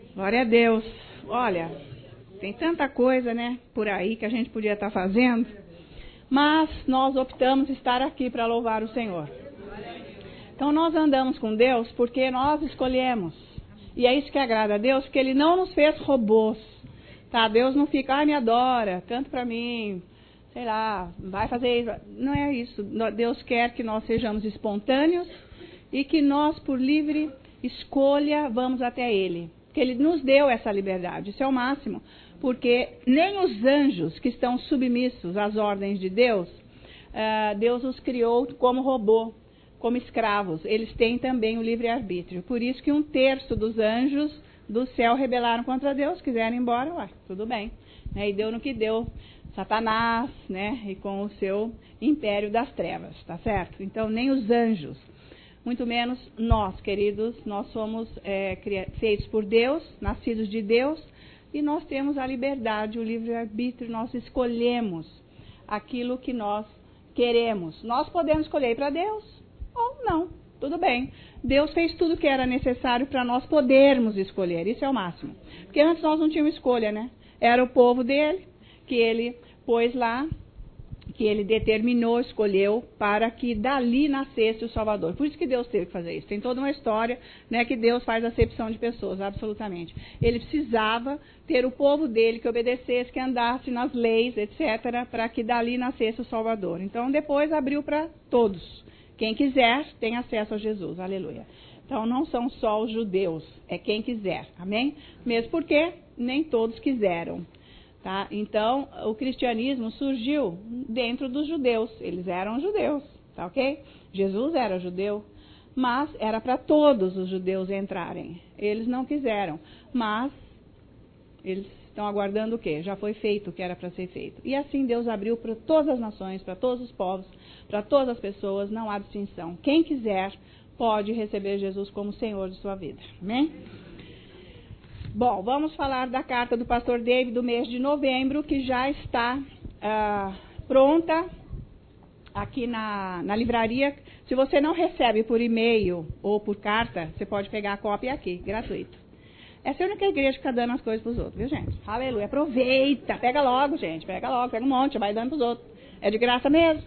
Glória a Deus. Olha, tem tanta coisa, né, por aí que a gente podia estar fazendo, mas nós optamos estar aqui para louvar o Senhor. Então nós andamos com Deus porque nós escolhemos. E é isso que agrada a Deus, porque Ele não nos fez robôs. Tá? Deus não fica, me adora, canta para mim, sei lá, vai fazer isso. Não é isso. Deus quer que nós sejamos espontâneos e que nós, por livre escolha, vamos até Ele. Porque Ele nos deu essa liberdade. Isso é o máximo. Porque nem os anjos que estão submissos às ordens de Deus, Deus os criou como robô, como escravos. Eles têm também o livre-arbítrio. Por isso que 1/3 dos anjos do céu rebelaram contra Deus, quiseram ir embora, tudo bem. Né? E deu no que deu Satanás, né? E com o seu império das trevas, tá certo? Então nem os anjos, muito menos nós, queridos, nós somos feitos por Deus, nascidos de Deus, e nós temos a liberdade, o livre-arbítrio, nós escolhemos aquilo que nós queremos. Nós podemos escolher para Deus ou não, tudo bem. Deus fez tudo o que era necessário para nós podermos escolher, isso é o máximo. Porque antes nós não tínhamos escolha, né? Era o povo dele, que ele pôs lá, que ele determinou, escolheu, para que dali nascesse o Salvador. Por isso que Deus teve que fazer isso. Tem toda uma história, né, que Deus faz acepção de pessoas, absolutamente. Ele precisava ter o povo dele que obedecesse, que andasse nas leis, etc., para que dali nascesse o Salvador. Então, depois abriu para todos. Quem quiser tem acesso a Jesus, aleluia. Então, não são só os judeus, é quem quiser, amém? Mesmo porque nem todos quiseram. Tá? Então, o cristianismo surgiu dentro dos judeus. Eles eram judeus, tá ok? Jesus era judeu, mas era para todos os judeus entrarem. Eles não quiseram, mas eles estão aguardando o quê? Já foi feito o que era para ser feito. E assim Deus abriu para todas as nações, para todos os povos, para todas as pessoas, não há distinção. Quem quiser pode receber Jesus como Senhor de sua vida. Amém? Bom, vamos falar da carta do pastor David do mês de novembro, que já está pronta aqui na livraria. Se você não recebe por e-mail ou por carta, você pode pegar a cópia aqui, gratuito. Essa é a única igreja que está dando as coisas para os outros, viu, gente? Aleluia, aproveita, pega logo, gente, pega um monte, vai dando para os outros. É de graça mesmo.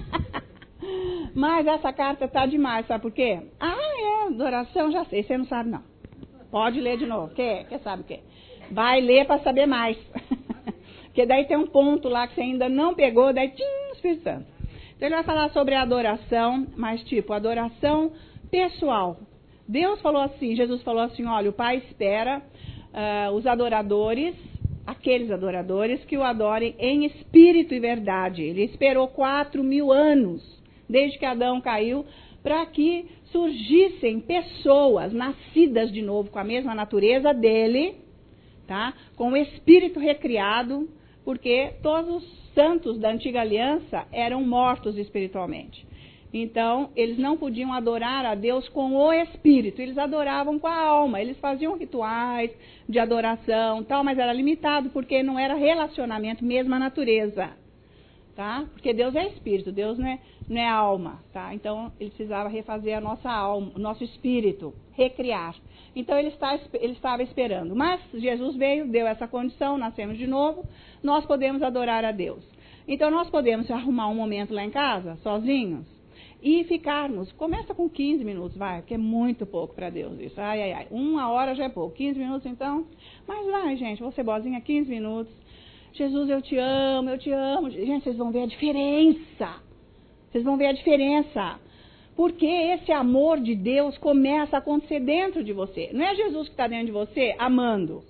Mas essa carta está demais, sabe por quê? Adoração, já sei, você não sabe não. Pode ler de novo. Quer sabe o quê? Vai ler para saber mais. Porque daí tem um ponto lá que você ainda não pegou, daí Espírito Santo. Então ele vai falar sobre a adoração, mas tipo, adoração pessoal. Deus falou assim, Jesus falou assim, olha, o Pai espera os adoradores, aqueles adoradores que o adorem em espírito e verdade. Ele esperou 4.000 anos, desde que Adão caiu, para que surgissem pessoas nascidas de novo com a mesma natureza dele, tá? Com o espírito recriado, porque todos os santos da antiga aliança eram mortos espiritualmente. Então, eles não podiam adorar a Deus com o espírito, eles adoravam com a alma, eles faziam rituais de adoração, tal, mas era limitado porque não era relacionamento, mesma natureza. Tá? Porque Deus é espírito, Deus não é alma, tá? Então ele precisava refazer a nossa alma, o nosso espírito, recriar. Então ele estava esperando. Mas Jesus veio, deu essa condição, nascemos de novo, nós podemos adorar a Deus. Então nós podemos arrumar um momento lá em casa, sozinhos, e ficarmos, começa com 15 minutos, vai, porque é muito pouco para Deus isso. 1 hora já é pouco, 15 minutos então, mas vai, gente, vou ser boazinha, 15 minutos. Jesus, eu te amo, eu te amo. Gente, vocês vão ver a diferença. Vocês vão ver a diferença. Porque esse amor de Deus começa a acontecer dentro de você. Não é Jesus que está dentro de você amando.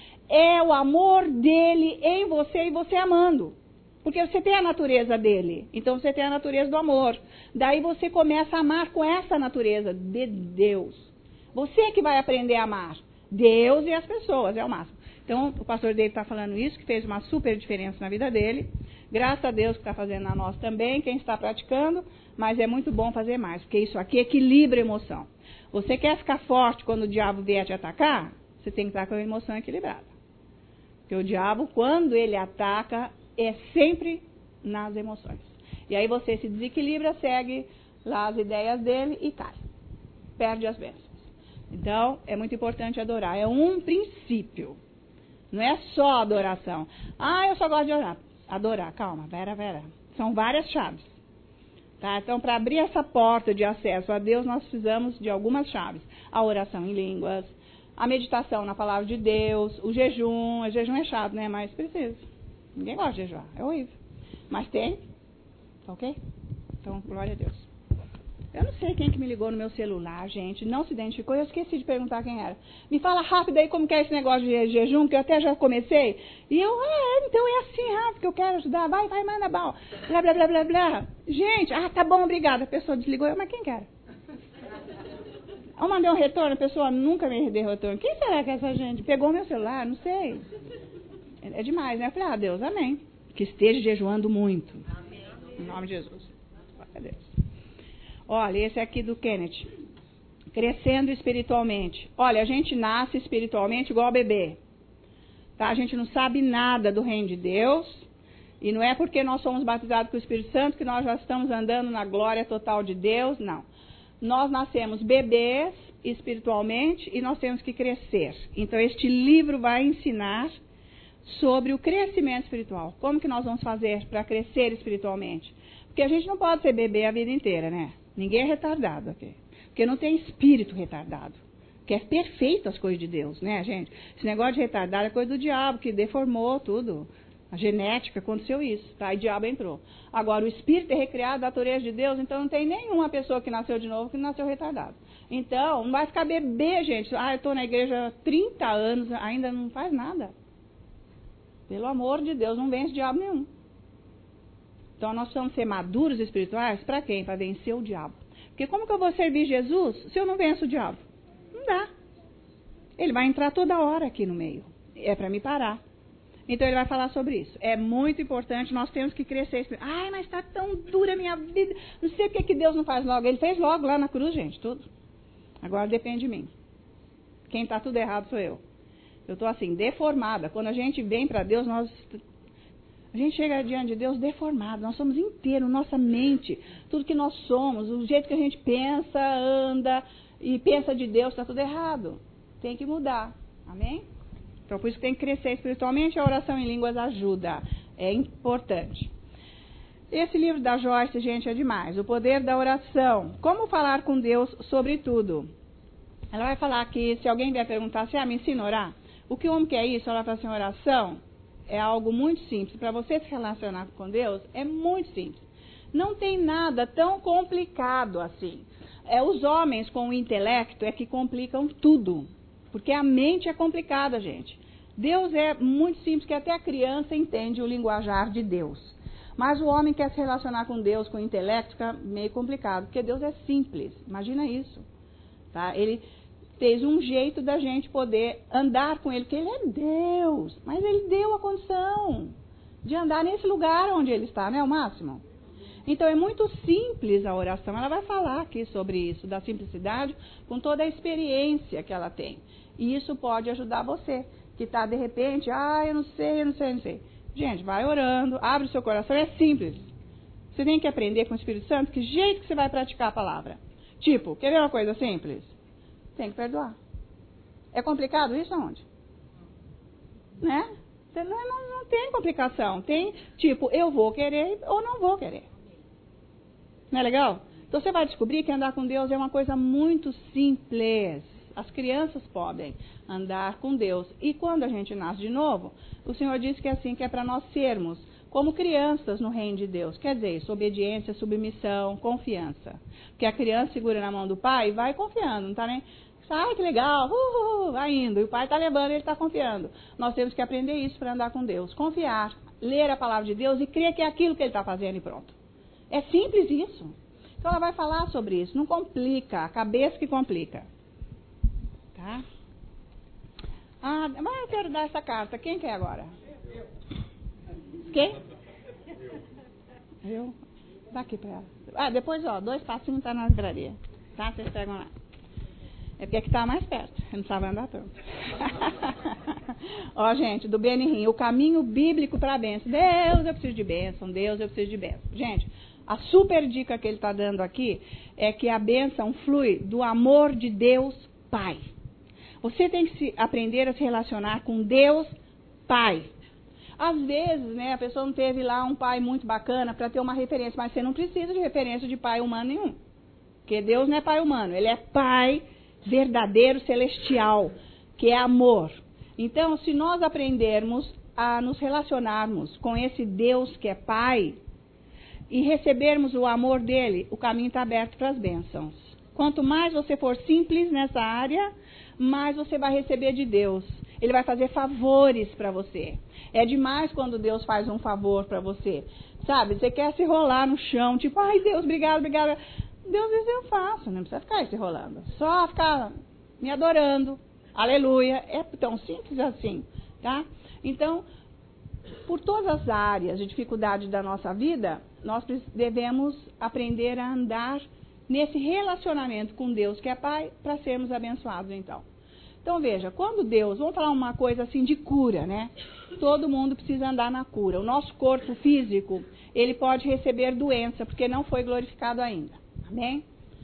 É o amor dele em você e você amando. Porque você tem a natureza dele. Então você tem a natureza do amor. Daí você começa a amar com essa natureza de Deus. Você que vai aprender a amar Deus e as pessoas, é o máximo. Então, o pastor David está falando isso, que fez uma super diferença na vida dele. Graças a Deus que está fazendo na nossa também, quem está praticando, mas é muito bom fazer mais, porque isso aqui equilibra a emoção. Você quer ficar forte quando o diabo vier te atacar? Você tem que estar com a emoção equilibrada. Porque o diabo, quando ele ataca, é sempre nas emoções. E aí você se desequilibra, segue lá as ideias dele e cai. Perde as bênçãos. Então, é muito importante adorar. É um princípio. Não é só adoração. Eu só gosto de orar. Adorar, calma, Vera. São várias chaves. Tá? Então, para abrir essa porta de acesso a Deus, nós precisamos de algumas chaves. A oração em línguas, a meditação na palavra de Deus, o jejum. O jejum é chato, né? Mas precisa. Ninguém gosta de jejuar, é horrível. Mas tem, ok? Então, glória a Deus. Eu não sei quem que me ligou no meu celular, gente. Não se identificou. Eu esqueci de perguntar quem era. Me fala rápido aí como que é esse negócio de jejum, que eu até já comecei. E eu, então é assim rápido que eu quero ajudar. Vai, manda bala. Blá, blá, blá, blá, blá. Gente, tá bom, obrigada. A pessoa desligou. Mas quem que era? Eu mandei um retorno, a pessoa nunca me deu retorno. Quem será que é essa gente? Pegou meu celular? Não sei. É demais, né? Eu falei, Deus, amém. Que esteja jejuando muito. Amém. Em nome de Jesus. Glória a Deus. Olha, esse aqui do Kenneth. Crescendo espiritualmente. Olha, a gente nasce espiritualmente igual bebê. Tá? A gente não sabe nada do reino de Deus. E não é porque nós somos batizados com o Espírito Santo que nós já estamos andando na glória total de Deus. Não. Nós nascemos bebês espiritualmente e nós temos que crescer. Então, este livro vai ensinar sobre o crescimento espiritual. Como que nós vamos fazer para crescer espiritualmente? Porque a gente não pode ser bebê a vida inteira, né? Ninguém é retardado aqui. Porque não tem espírito retardado. Que é perfeito as coisas de Deus, né, gente? Esse negócio de retardado é coisa do diabo, que deformou tudo. A genética aconteceu isso, tá? E o diabo entrou. Agora, o espírito é recriado da natureza de Deus, então não tem nenhuma pessoa que nasceu de novo que nasceu retardado. Então, não vai ficar bebê, gente. Eu estou na igreja há 30 anos, ainda não faz nada. Pelo amor de Deus, não vence diabo nenhum. Então, nós precisamos ser maduros espirituais para quem? Para vencer o diabo. Porque como que eu vou servir Jesus se eu não venço o diabo? Não dá. Ele vai entrar toda hora aqui no meio. É para me parar. Então, ele vai falar sobre isso. É muito importante, nós temos que crescer. Mas está tão dura a minha vida. Não sei porque que Deus não faz logo. Ele fez logo lá na cruz, gente, tudo. Agora depende de mim. Quem está tudo errado sou eu. Eu estou assim, deformada. Quando a gente vem para Deus, a gente chega diante de Deus deformado. Nós somos inteiros, nossa mente, tudo que nós somos, o jeito que a gente pensa, anda e pensa de Deus, está tudo errado. Tem que mudar. Amém? Então, por isso que tem que crescer espiritualmente, a oração em línguas ajuda. É importante. Esse livro da Joyce, gente, é demais. O poder da oração. Como falar com Deus sobre tudo. Ela vai falar que, se alguém vier perguntar assim, me ensina a orar. O que o homem quer isso? Ela fala assim, oração é algo muito simples. Para você se relacionar com Deus, é muito simples. Não tem nada tão complicado assim. Os homens com o intelecto é que complicam tudo. Porque a mente é complicada, gente. Deus é muito simples, que até a criança entende o linguajar de Deus. Mas o homem quer se relacionar com Deus, com o intelecto, fica meio complicado. Porque Deus é simples. Imagina isso. Tá? Ele fez um jeito da gente poder andar com Ele, porque Ele é Deus. Mas Ele deu a condição de andar nesse lugar onde Ele está, não é o máximo? Então, é muito simples a oração. Ela vai falar aqui sobre isso, da simplicidade, com toda a experiência que ela tem. E isso pode ajudar você, que está, de repente, eu não sei. Gente, vai orando, abre o seu coração, é simples. Você tem que aprender com o Espírito Santo que jeito que você vai praticar a palavra. Tipo, quer ver uma coisa simples? Tem que perdoar. É complicado isso aonde? Né? Não tem complicação. Tem, tipo, eu vou querer ou não vou querer. Não é legal? Então você vai descobrir que andar com Deus é uma coisa muito simples. As crianças podem andar com Deus. E quando a gente nasce de novo, o Senhor disse que é assim, que é para nós sermos como crianças no reino de Deus. Quer dizer isso, obediência, submissão, confiança. Porque a criança segura na mão do pai e vai confiando, não está nem... que legal, vai indo. E o pai está levando e ele está confiando. Nós temos que aprender isso para andar com Deus. Confiar, ler a palavra de Deus e crer que é aquilo que ele está fazendo e pronto. É simples isso. Então ela vai falar sobre isso. Não complica, a cabeça que complica. Tá? Mas eu quero dar essa carta. Quem quer agora? Quem? Eu? Dá aqui para ela. Depois, 2 passinhos tá na livraria. Tá? Vocês pegam lá. É porque aqui tá mais perto. Eu não sabe andar tanto. Gente, do Benihim, o caminho bíblico para a bênção. Deus, eu preciso de bênção. Deus, eu preciso de bênção. Gente, a super dica que ele está dando aqui é que a bênção flui do amor de Deus Pai. Você tem que aprender a se relacionar com Deus Pai. Às vezes, né, a pessoa não teve lá um pai muito bacana para ter uma referência, mas você não precisa de referência de pai humano nenhum. Porque Deus não é pai humano, ele é pai verdadeiro, celestial, que é amor. Então, se nós aprendermos a nos relacionarmos com esse Deus que é pai e recebermos o amor dele, o caminho está aberto para as bênçãos. Quanto mais você for simples nessa área, mais você vai receber de Deus. Ele vai fazer favores para você. É demais quando Deus faz um favor para você. Sabe, você quer se rolar no chão, tipo, ai Deus, obrigado, obrigado. Deus diz, eu faço, não precisa ficar se rolando. Só ficar me adorando. Aleluia. É tão simples assim, tá? Então, por todas as áreas de dificuldade da nossa vida, nós devemos aprender a andar nesse relacionamento com Deus, que é Pai, para sermos abençoados, então. Então, veja, quando Deus, vamos falar uma coisa assim de cura, né? Todo mundo precisa andar na cura. O nosso corpo físico, ele pode receber doença, porque não foi glorificado ainda. Amém?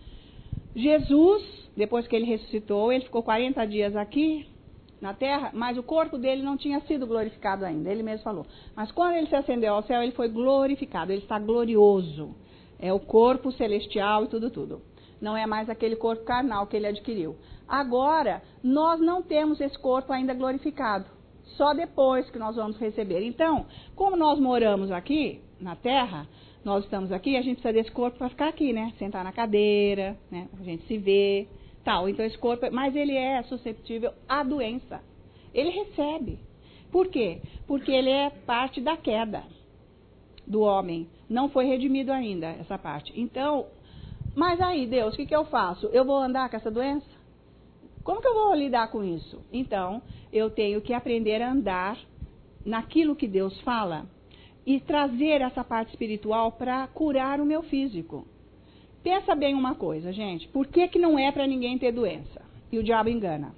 Jesus, depois que ele ressuscitou, ele ficou 40 dias aqui na terra, mas o corpo dele não tinha sido glorificado ainda. Ele mesmo falou. Mas quando ele se ascendeu ao céu, ele foi glorificado, ele está glorioso. É o corpo celestial e tudo. Não é mais aquele corpo carnal que ele adquiriu. Agora, nós não temos esse corpo ainda glorificado. Só depois que nós vamos receber. Então, como nós moramos aqui, na terra, nós estamos aqui, a gente precisa desse corpo para ficar aqui, né? Sentar na cadeira, né? A gente se vê, tal. Então, esse corpo, mas ele é susceptível à doença. Ele recebe. Por quê? Porque ele é parte da queda do homem. Não foi redimido ainda, essa parte. Então, mas aí, Deus, o que eu faço? Eu vou andar com essa doença? Como que eu vou lidar com isso? Então, eu tenho que aprender a andar naquilo que Deus fala e trazer essa parte espiritual para curar o meu físico. Pensa bem uma coisa, gente. Por que não é para ninguém ter doença? E o diabo engana.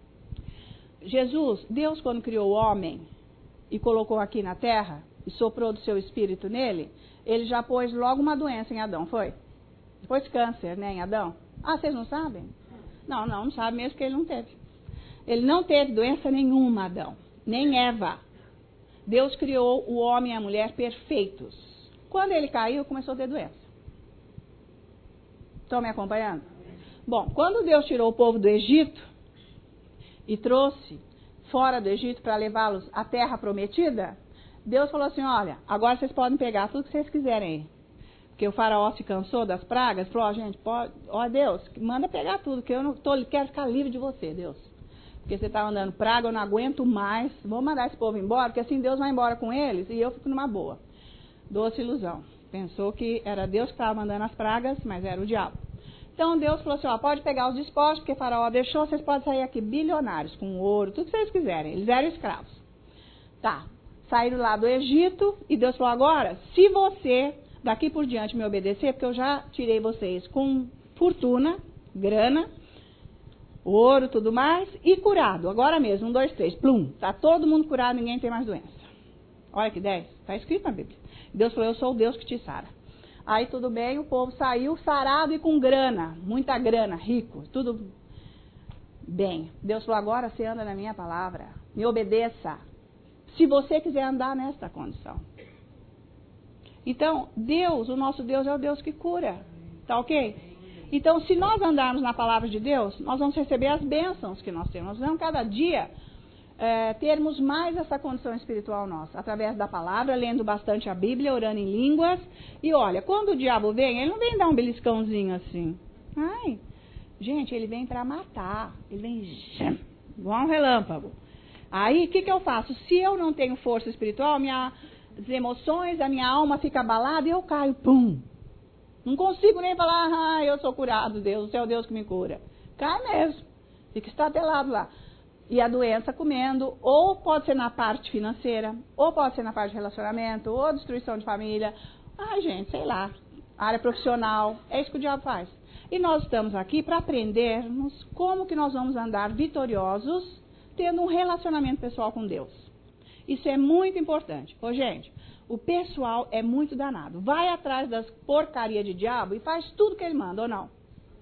Jesus, Deus, quando criou o homem e colocou aqui na terra e soprou do seu espírito nele, ele já pôs logo uma doença em Adão, foi? Pôs câncer, né, em Adão. Ah, vocês não sabem? Não sabe mesmo que ele não teve. Ele não teve doença nenhuma, Adão, nem Eva. Deus criou o homem e a mulher perfeitos. Quando ele caiu, começou a ter doença. Estão me acompanhando? Bom, quando Deus tirou o povo do Egito e trouxe fora do Egito para levá-los à terra prometida, Deus falou assim, olha, agora vocês podem pegar tudo que vocês quiserem aí. Porque o faraó se cansou das pragas, falou, gente, Deus, manda pegar tudo, que eu não quero ficar livre de você, Deus. Porque você está mandando praga, eu não aguento mais, vou mandar esse povo embora, porque assim Deus vai embora com eles e eu fico numa boa. Doce ilusão. Pensou que era Deus que estava mandando as pragas, mas era o diabo. Então Deus falou assim, pode pegar os despojos, porque o faraó deixou, vocês podem sair aqui bilionários, com ouro, tudo que vocês quiserem. Eles eram escravos. Tá, saíram lá do Egito e Deus falou, agora, se você daqui por diante me obedecer, porque eu já tirei vocês com fortuna, grana, ouro, tudo mais, e curado. Agora mesmo, 1, 2, 3, plum, tá todo mundo curado, ninguém tem mais doença. Olha que 10, está escrito na Bíblia. Deus falou, eu sou o Deus que te sara. Aí tudo bem, o povo saiu sarado e com grana, muita grana, rico, tudo bem. Deus falou, agora você anda na minha palavra, me obedeça, se você quiser andar nesta condição. Então, Deus, o nosso Deus é o Deus que cura, tá ok? Então, se nós andarmos na palavra de Deus, nós vamos receber as bênçãos que nós temos. Nós vamos cada dia termos mais essa condição espiritual nossa, através da palavra, lendo bastante a Bíblia, orando em línguas. E olha, quando o diabo vem, ele não vem dar um beliscãozinho assim. Ai, gente, ele vem para matar. Ele vem igual um relâmpago. Aí, o que eu faço? Se eu não tenho força espiritual, minhas emoções, a minha alma fica abalada e eu caio, pum. Não consigo nem falar, eu sou curado, Deus, você é o Deus que me cura. Cai mesmo. Fica estatelado lá. E a doença comendo, ou pode ser na parte financeira, ou pode ser na parte de relacionamento, ou destruição de família. Ai, gente, sei lá. Área profissional. É isso que o diabo faz. E nós estamos aqui para aprendermos como que nós vamos andar vitoriosos, tendo um relacionamento pessoal com Deus. Isso é muito importante. Ô, gente, o pessoal é muito danado. Vai atrás das porcarias de diabo e faz tudo que ele manda, ou não?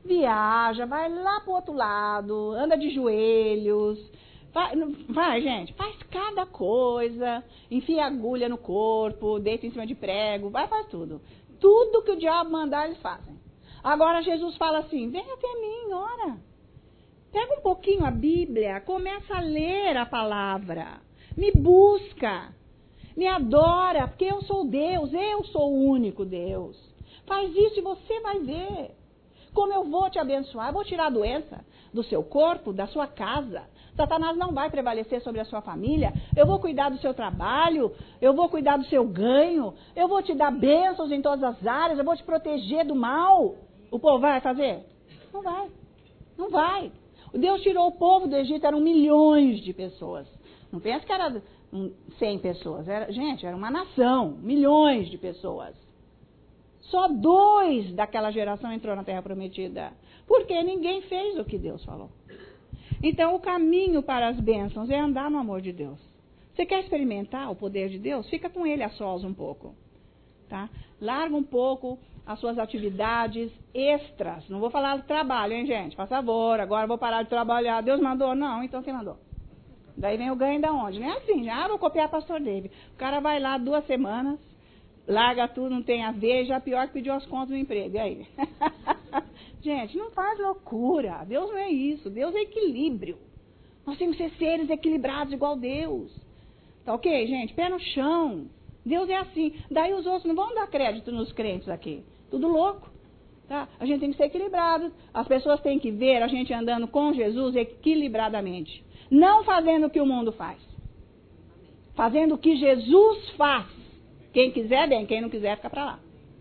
viaja, vai lá pro outro lado, anda de joelhos, vai, gente, faz cada coisa, enfia agulha no corpo, deita em cima de prego, faz tudo. Tudo que o diabo mandar, eles fazem. Agora Jesus fala assim, vem até mim, ora. Pega um pouquinho a Bíblia, começa a ler a palavra, me busca, me adora, porque eu sou Deus, eu sou o único Deus. Faz isso e você vai ver como eu vou te abençoar. Eu vou tirar a doença do seu corpo, da sua casa. Satanás não vai prevalecer sobre a sua família. Eu vou cuidar do seu trabalho, eu vou cuidar do seu ganho, eu vou te dar bênçãos em todas as áreas, eu vou te proteger do mal. O povo vai fazer? Não vai. Não vai. Deus tirou o povo do Egito, eram milhões de pessoas. Não pensa que era 100 pessoas. Era uma nação, milhões de pessoas. Só 2 daquela geração entrou na Terra Prometida. Porque ninguém fez o que Deus falou. Então, o caminho para as bênçãos é andar no amor de Deus. Você quer experimentar o poder de Deus? Fica com Ele a sós um pouco. Tá? Larga um pouco as suas atividades extras. Não vou falar do trabalho, hein, gente? Por favor, agora eu vou parar de trabalhar. Deus mandou? Não, então quem mandou? Daí vem o ganho da onde? Não é assim, vou copiar pastor David. O cara vai lá 2 semanas, larga tudo, não tem a ver, já pior que pediu as contas do emprego. E aí? Gente, não faz loucura. Deus não é isso. Deus é equilíbrio. Nós temos que ser seres equilibrados igual Deus. Tá ok, gente? Pé no chão. Deus é assim. Daí os outros não vão dar crédito nos crentes aqui. Tudo louco. Tá? A gente tem que ser equilibrado. As pessoas têm que ver a gente andando com Jesus equilibradamente. Não fazendo o que o mundo faz. Fazendo o que Jesus faz. Quem quiser, bem. Quem não quiser, fica pra lá.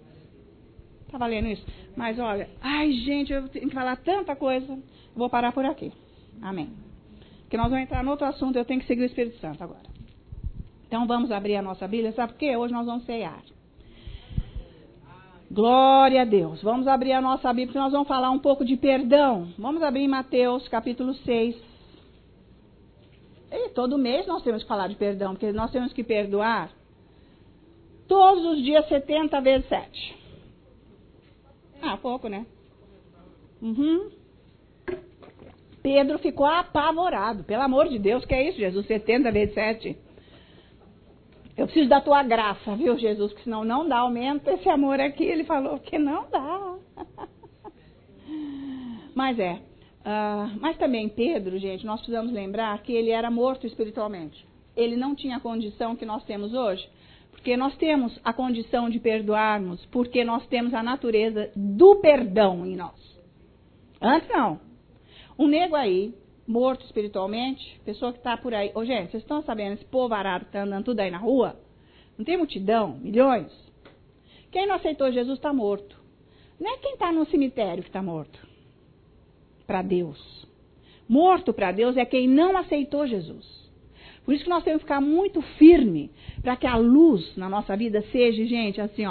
Tá valendo isso? Mas olha, ai gente, eu tenho que falar tanta coisa. Vou parar por aqui. Amém. Porque nós vamos entrar no outro assunto, eu tenho que seguir o Espírito Santo agora. Então vamos abrir a nossa Bíblia, sabe por quê? Hoje nós vamos ceiar. Glória a Deus. Vamos abrir a nossa Bíblia, porque nós vamos falar um pouco de perdão. Vamos abrir em Mateus, capítulo 6. E todo mês nós temos que falar de perdão, porque nós temos que perdoar todos os dias 70 vezes 7. Pouco, né? Pedro ficou apavorado. Pelo amor de Deus, que é isso, Jesus? 70 vezes 7. Eu preciso da tua graça, viu, Jesus? Porque senão não dá, aumenta esse amor aqui. Ele falou que não dá. Mas também Pedro, gente, nós precisamos lembrar que ele era morto espiritualmente. Ele não tinha a condição que nós temos hoje. Porque nós temos a condição de perdoarmos, porque nós temos a natureza do perdão em nós. Antes não. Um nego aí, morto espiritualmente, pessoa que está por aí. Gente, vocês estão sabendo, esse povo arado que está andando tudo aí na rua? Não tem multidão, milhões? Quem não aceitou Jesus está morto. Não é quem está no cemitério que está morto. Para Deus. Morto para Deus é quem não aceitou Jesus. Por isso que nós temos que ficar muito firme para que a luz na nossa vida seja, gente, assim,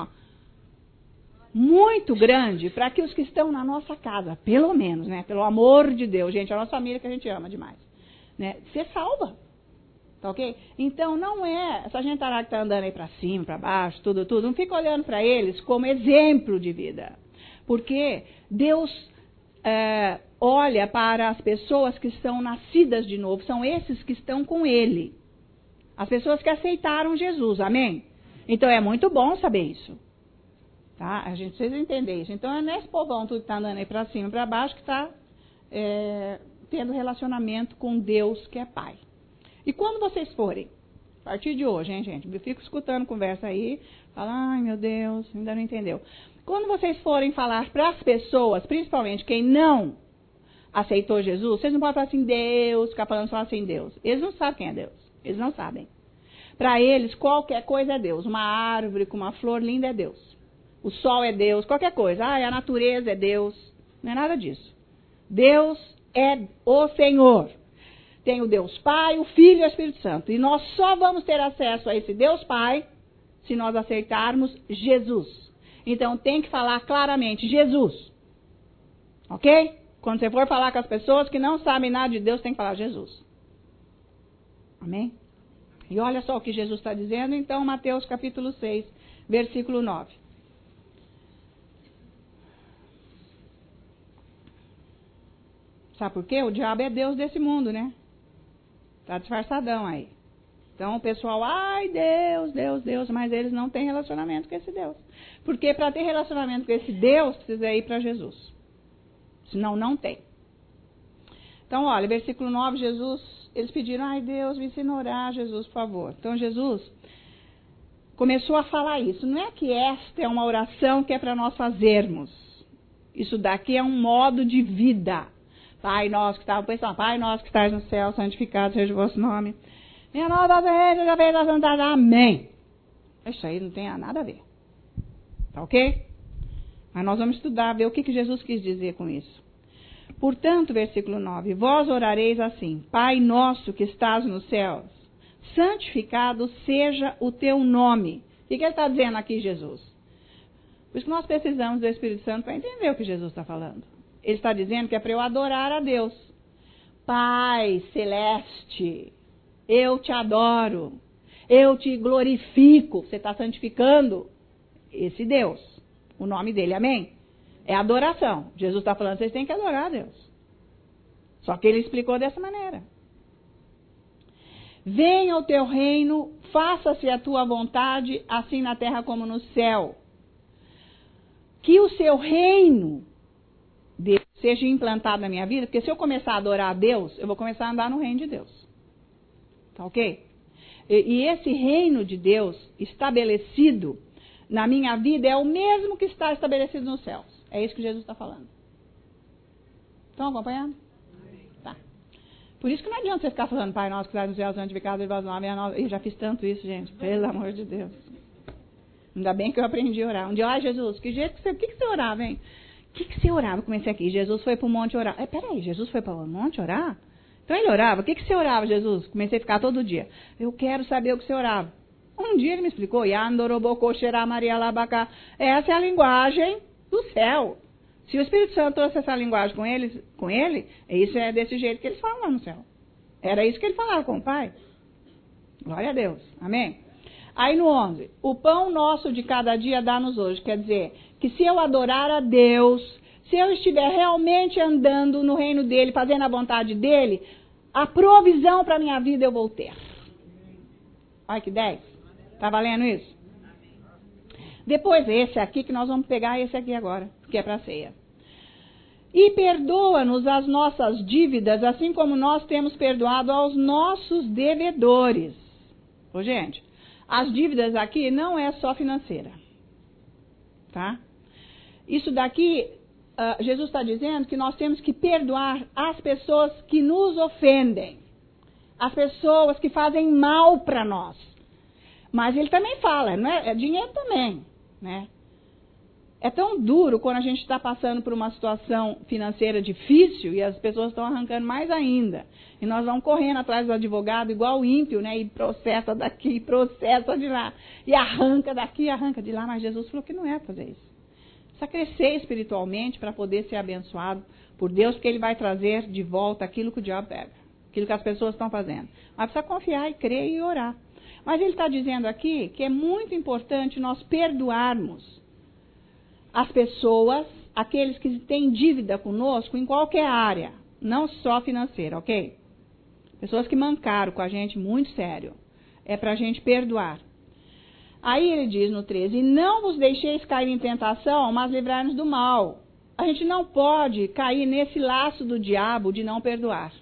muito grande para que os que estão na nossa casa, pelo menos, né, pelo amor de Deus, gente, a nossa família que a gente ama demais, né, ser salva, tá ok? Então não é essa gente que está andando aí para cima, para baixo, tudo, não fica olhando para eles como exemplo de vida, porque Deus olha para as pessoas que são nascidas de novo, são esses que estão com Ele. As pessoas que aceitaram Jesus, amém? Então é muito bom saber isso. Tá? A gente precisa entender isso. Então não é esse povão tudo que está andando aí para cima, para baixo, que está tendo relacionamento com Deus que é Pai. E quando vocês forem, a partir de hoje, hein, gente? Eu fico escutando conversa aí, falo, ai meu Deus, ainda não entendeu. Quando vocês forem falar para as pessoas, principalmente quem não aceitou Jesus, vocês não podem falar assim, Deus, ficar falando só assim, Deus. Eles não sabem quem é Deus. Eles não sabem. Para eles, qualquer coisa é Deus. Uma árvore com uma flor linda é Deus. O sol é Deus, qualquer coisa. A natureza é Deus. Não é nada disso. Deus é o Senhor. Tem o Deus Pai, o Filho e o Espírito Santo. E nós só vamos ter acesso a esse Deus Pai se nós aceitarmos Jesus. Então tem que falar claramente, Jesus. Ok? Quando você for falar com as pessoas que não sabem nada de Deus, tem que falar Jesus. Amém? E olha só o que Jesus está dizendo, então, Mateus capítulo 6, versículo 9. Sabe por quê? O diabo é Deus desse mundo, né? Tá disfarçadão aí. Então o pessoal, ai, Deus, Deus, Deus, mas eles não têm relacionamento com esse Deus. Porque para ter relacionamento com esse Deus, precisa ir para Jesus. Senão, não tem. Então, olha, versículo 9, Jesus, eles pediram, ai, Deus, me ensina a orar, Jesus, por favor. Então, Jesus começou a falar isso. Não é que esta é uma oração que é para nós fazermos. Isso daqui é um modo de vida. Pai nosso que estava pensando, Pai nosso que estás no céu, santificado seja o vosso nome. Minha nova reina, já veio da santidade, amém. Isso aí não tem nada a ver. Tá ok? Mas nós vamos estudar, ver o que Jesus quis dizer com isso. Portanto, versículo 9, vós orareis assim, Pai nosso que estás nos céus, santificado seja o teu nome. O que ele está dizendo aqui, Jesus? Por isso que nós precisamos do Espírito Santo para entender o que Jesus está falando. Ele está dizendo que é para eu adorar a Deus. Pai celeste, eu te adoro, eu te glorifico. Você está santificando esse Deus, o nome dele, amém? É adoração. Jesus está falando, vocês têm que adorar a Deus. Só que ele explicou dessa maneira. Venha o teu reino, faça-se a tua vontade, assim na terra como no céu. Que o seu reino seja implantado na minha vida, porque se eu começar a adorar a Deus, eu vou começar a andar no reino de Deus. Tá ok? E esse reino de Deus estabelecido na minha vida é o mesmo que está estabelecido nos céus. É isso que Jesus está falando. Estão acompanhando? Tá. Por isso que não adianta você ficar falando, Pai nosso que está no céu, santificado seja o vosso nome. Eu já fiz tanto isso, gente. Pelo amor de Deus. Ainda bem que eu aprendi a orar. Um dia, ai Jesus, que jeito que você orava, hein? O que você orava? Eu comecei aqui. Jesus foi para o monte orar. Peraí, Jesus foi para o monte orar? Então ele orava. O que você orava, Jesus? Comecei a ficar todo dia. Eu quero saber o que você orava. Um dia ele me explicou. Essa é a linguagem do céu. Se o Espírito Santo trouxe essa linguagem com ele, isso é desse jeito que eles falam lá no céu. Era isso que ele falava com o Pai. Glória a Deus. Amém? Aí no 11, o pão nosso de cada dia dá-nos hoje. Quer dizer, que se eu adorar a Deus, se eu estiver realmente andando no reino dele, fazendo a vontade dele, a provisão para a minha vida eu vou ter. Olha que 10. Está valendo isso? Depois esse aqui, que nós vamos pegar esse aqui agora, que é para a ceia. E perdoa-nos as nossas dívidas, assim como nós temos perdoado aos nossos devedores. Ô, gente, as dívidas aqui não é só financeira. Tá? Isso daqui, Jesus está dizendo que nós temos que perdoar as pessoas que nos ofendem. As pessoas que fazem mal para nós. Mas ele também fala, não é dinheiro também, né? É tão duro quando a gente está passando por uma situação financeira difícil e as pessoas estão arrancando mais ainda. E nós vamos correndo atrás do advogado igual o ímpio, né? E processa daqui, processa de lá. E arranca daqui, arranca de lá. Mas Jesus falou que não é fazer isso. Precisa crescer espiritualmente para poder ser abençoado por Deus, porque ele vai trazer de volta aquilo que o diabo pega. Aquilo que as pessoas estão fazendo. Mas precisa confiar e crer e orar. Mas ele está dizendo aqui que é muito importante nós perdoarmos as pessoas, aqueles que têm dívida conosco em qualquer área, não só financeira, ok? Pessoas que mancaram com a gente muito sério. É para a gente perdoar. Aí ele diz no 13, e não vos deixeis cair em tentação, mas livrai-nos do mal. A gente não pode cair nesse laço do diabo de não perdoar.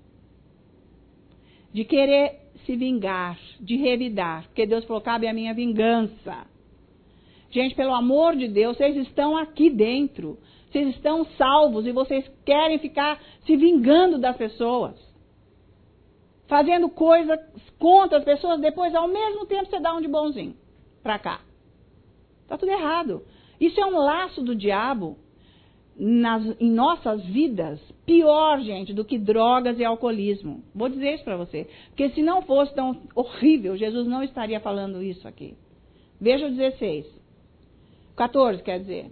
De querer se vingar, de revidar. Porque Deus falou, cabe a minha vingança. Gente, pelo amor de Deus, vocês estão aqui dentro. Vocês estão salvos e vocês querem ficar se vingando das pessoas. Fazendo coisas contra as pessoas, depois ao mesmo tempo você dá um de bonzinho pra cá. Tá tudo errado. Isso é um laço do diabo em nossas vidas, pior, gente, do que drogas e alcoolismo. Vou dizer isso pra você. Porque se não fosse tão horrível, Jesus não estaria falando isso aqui. Veja o 16. 14, quer dizer.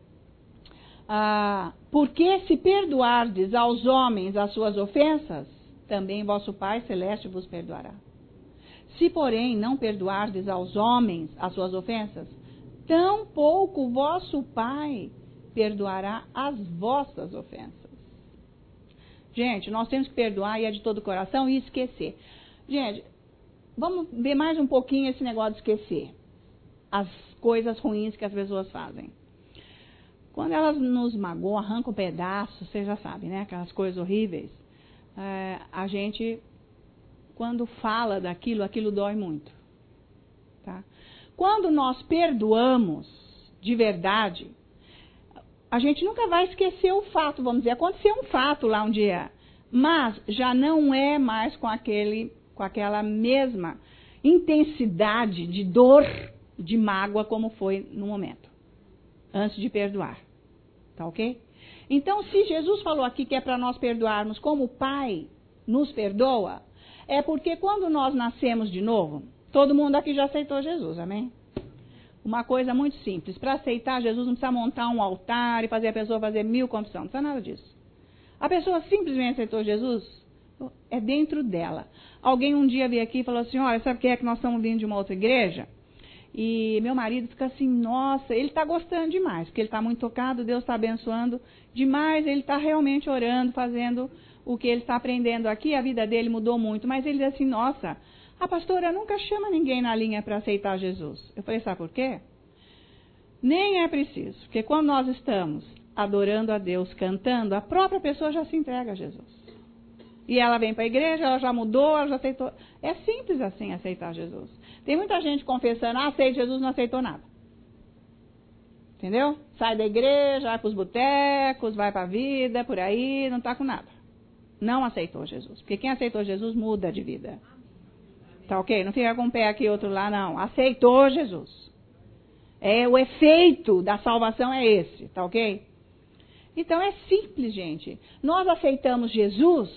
Porque se perdoardes aos homens as suas ofensas, também vosso Pai Celeste vos perdoará. Se, porém, não perdoardes aos homens as suas ofensas, tampouco vosso Pai perdoará as vossas ofensas. Gente, nós temos que perdoar e é de todo o coração e esquecer. Gente, vamos ver mais um pouquinho esse negócio de esquecer as coisas ruins que as pessoas fazem. Quando elas nos magoam, arrancam um pedaço, você já sabe, né? Aquelas coisas horríveis. A gente, quando fala daquilo, aquilo dói muito. Tá? Quando nós perdoamos de verdade, a gente nunca vai esquecer o fato, vamos dizer, aconteceu um fato lá um dia, mas já não é mais com aquela mesma intensidade de dor, de mágoa como foi no momento, antes de perdoar. Tá ok? Então, se Jesus falou aqui que é para nós perdoarmos como o Pai nos perdoa, é porque quando nós nascemos de novo, todo mundo aqui já aceitou Jesus, amém? Uma coisa muito simples. Para aceitar Jesus não precisa montar um altar e fazer a pessoa fazer 1000 confissões. Não precisa nada disso. A pessoa simplesmente aceitou Jesus, é dentro dela. Alguém um dia veio aqui e falou assim, olha, sabe o que é que nós estamos vindo de uma outra igreja? E meu marido fica assim, nossa, ele está gostando demais, porque ele está muito tocado, Deus está abençoando demais, ele está realmente orando, fazendo o que ele está aprendendo aqui, a vida dele mudou muito. Mas ele diz assim, nossa, a pastora nunca chama ninguém na linha para aceitar Jesus. Eu falei, sabe por quê? Nem é preciso, porque quando nós estamos adorando a Deus, cantando, a própria pessoa já se entrega a Jesus. E ela vem para a igreja, ela já mudou, ela já aceitou. É simples assim aceitar Jesus. Tem muita gente confessando, aceita Jesus, não aceitou nada. Entendeu? Sai da igreja, vai para os botecos, vai para a vida, por aí, não está com nada. Não aceitou Jesus. Porque quem aceitou Jesus muda de vida. Tá ok? Não fica com um pé aqui e outro lá, não. Aceitou Jesus. O efeito da salvação é esse, tá ok? Então é simples, gente. Nós aceitamos Jesus,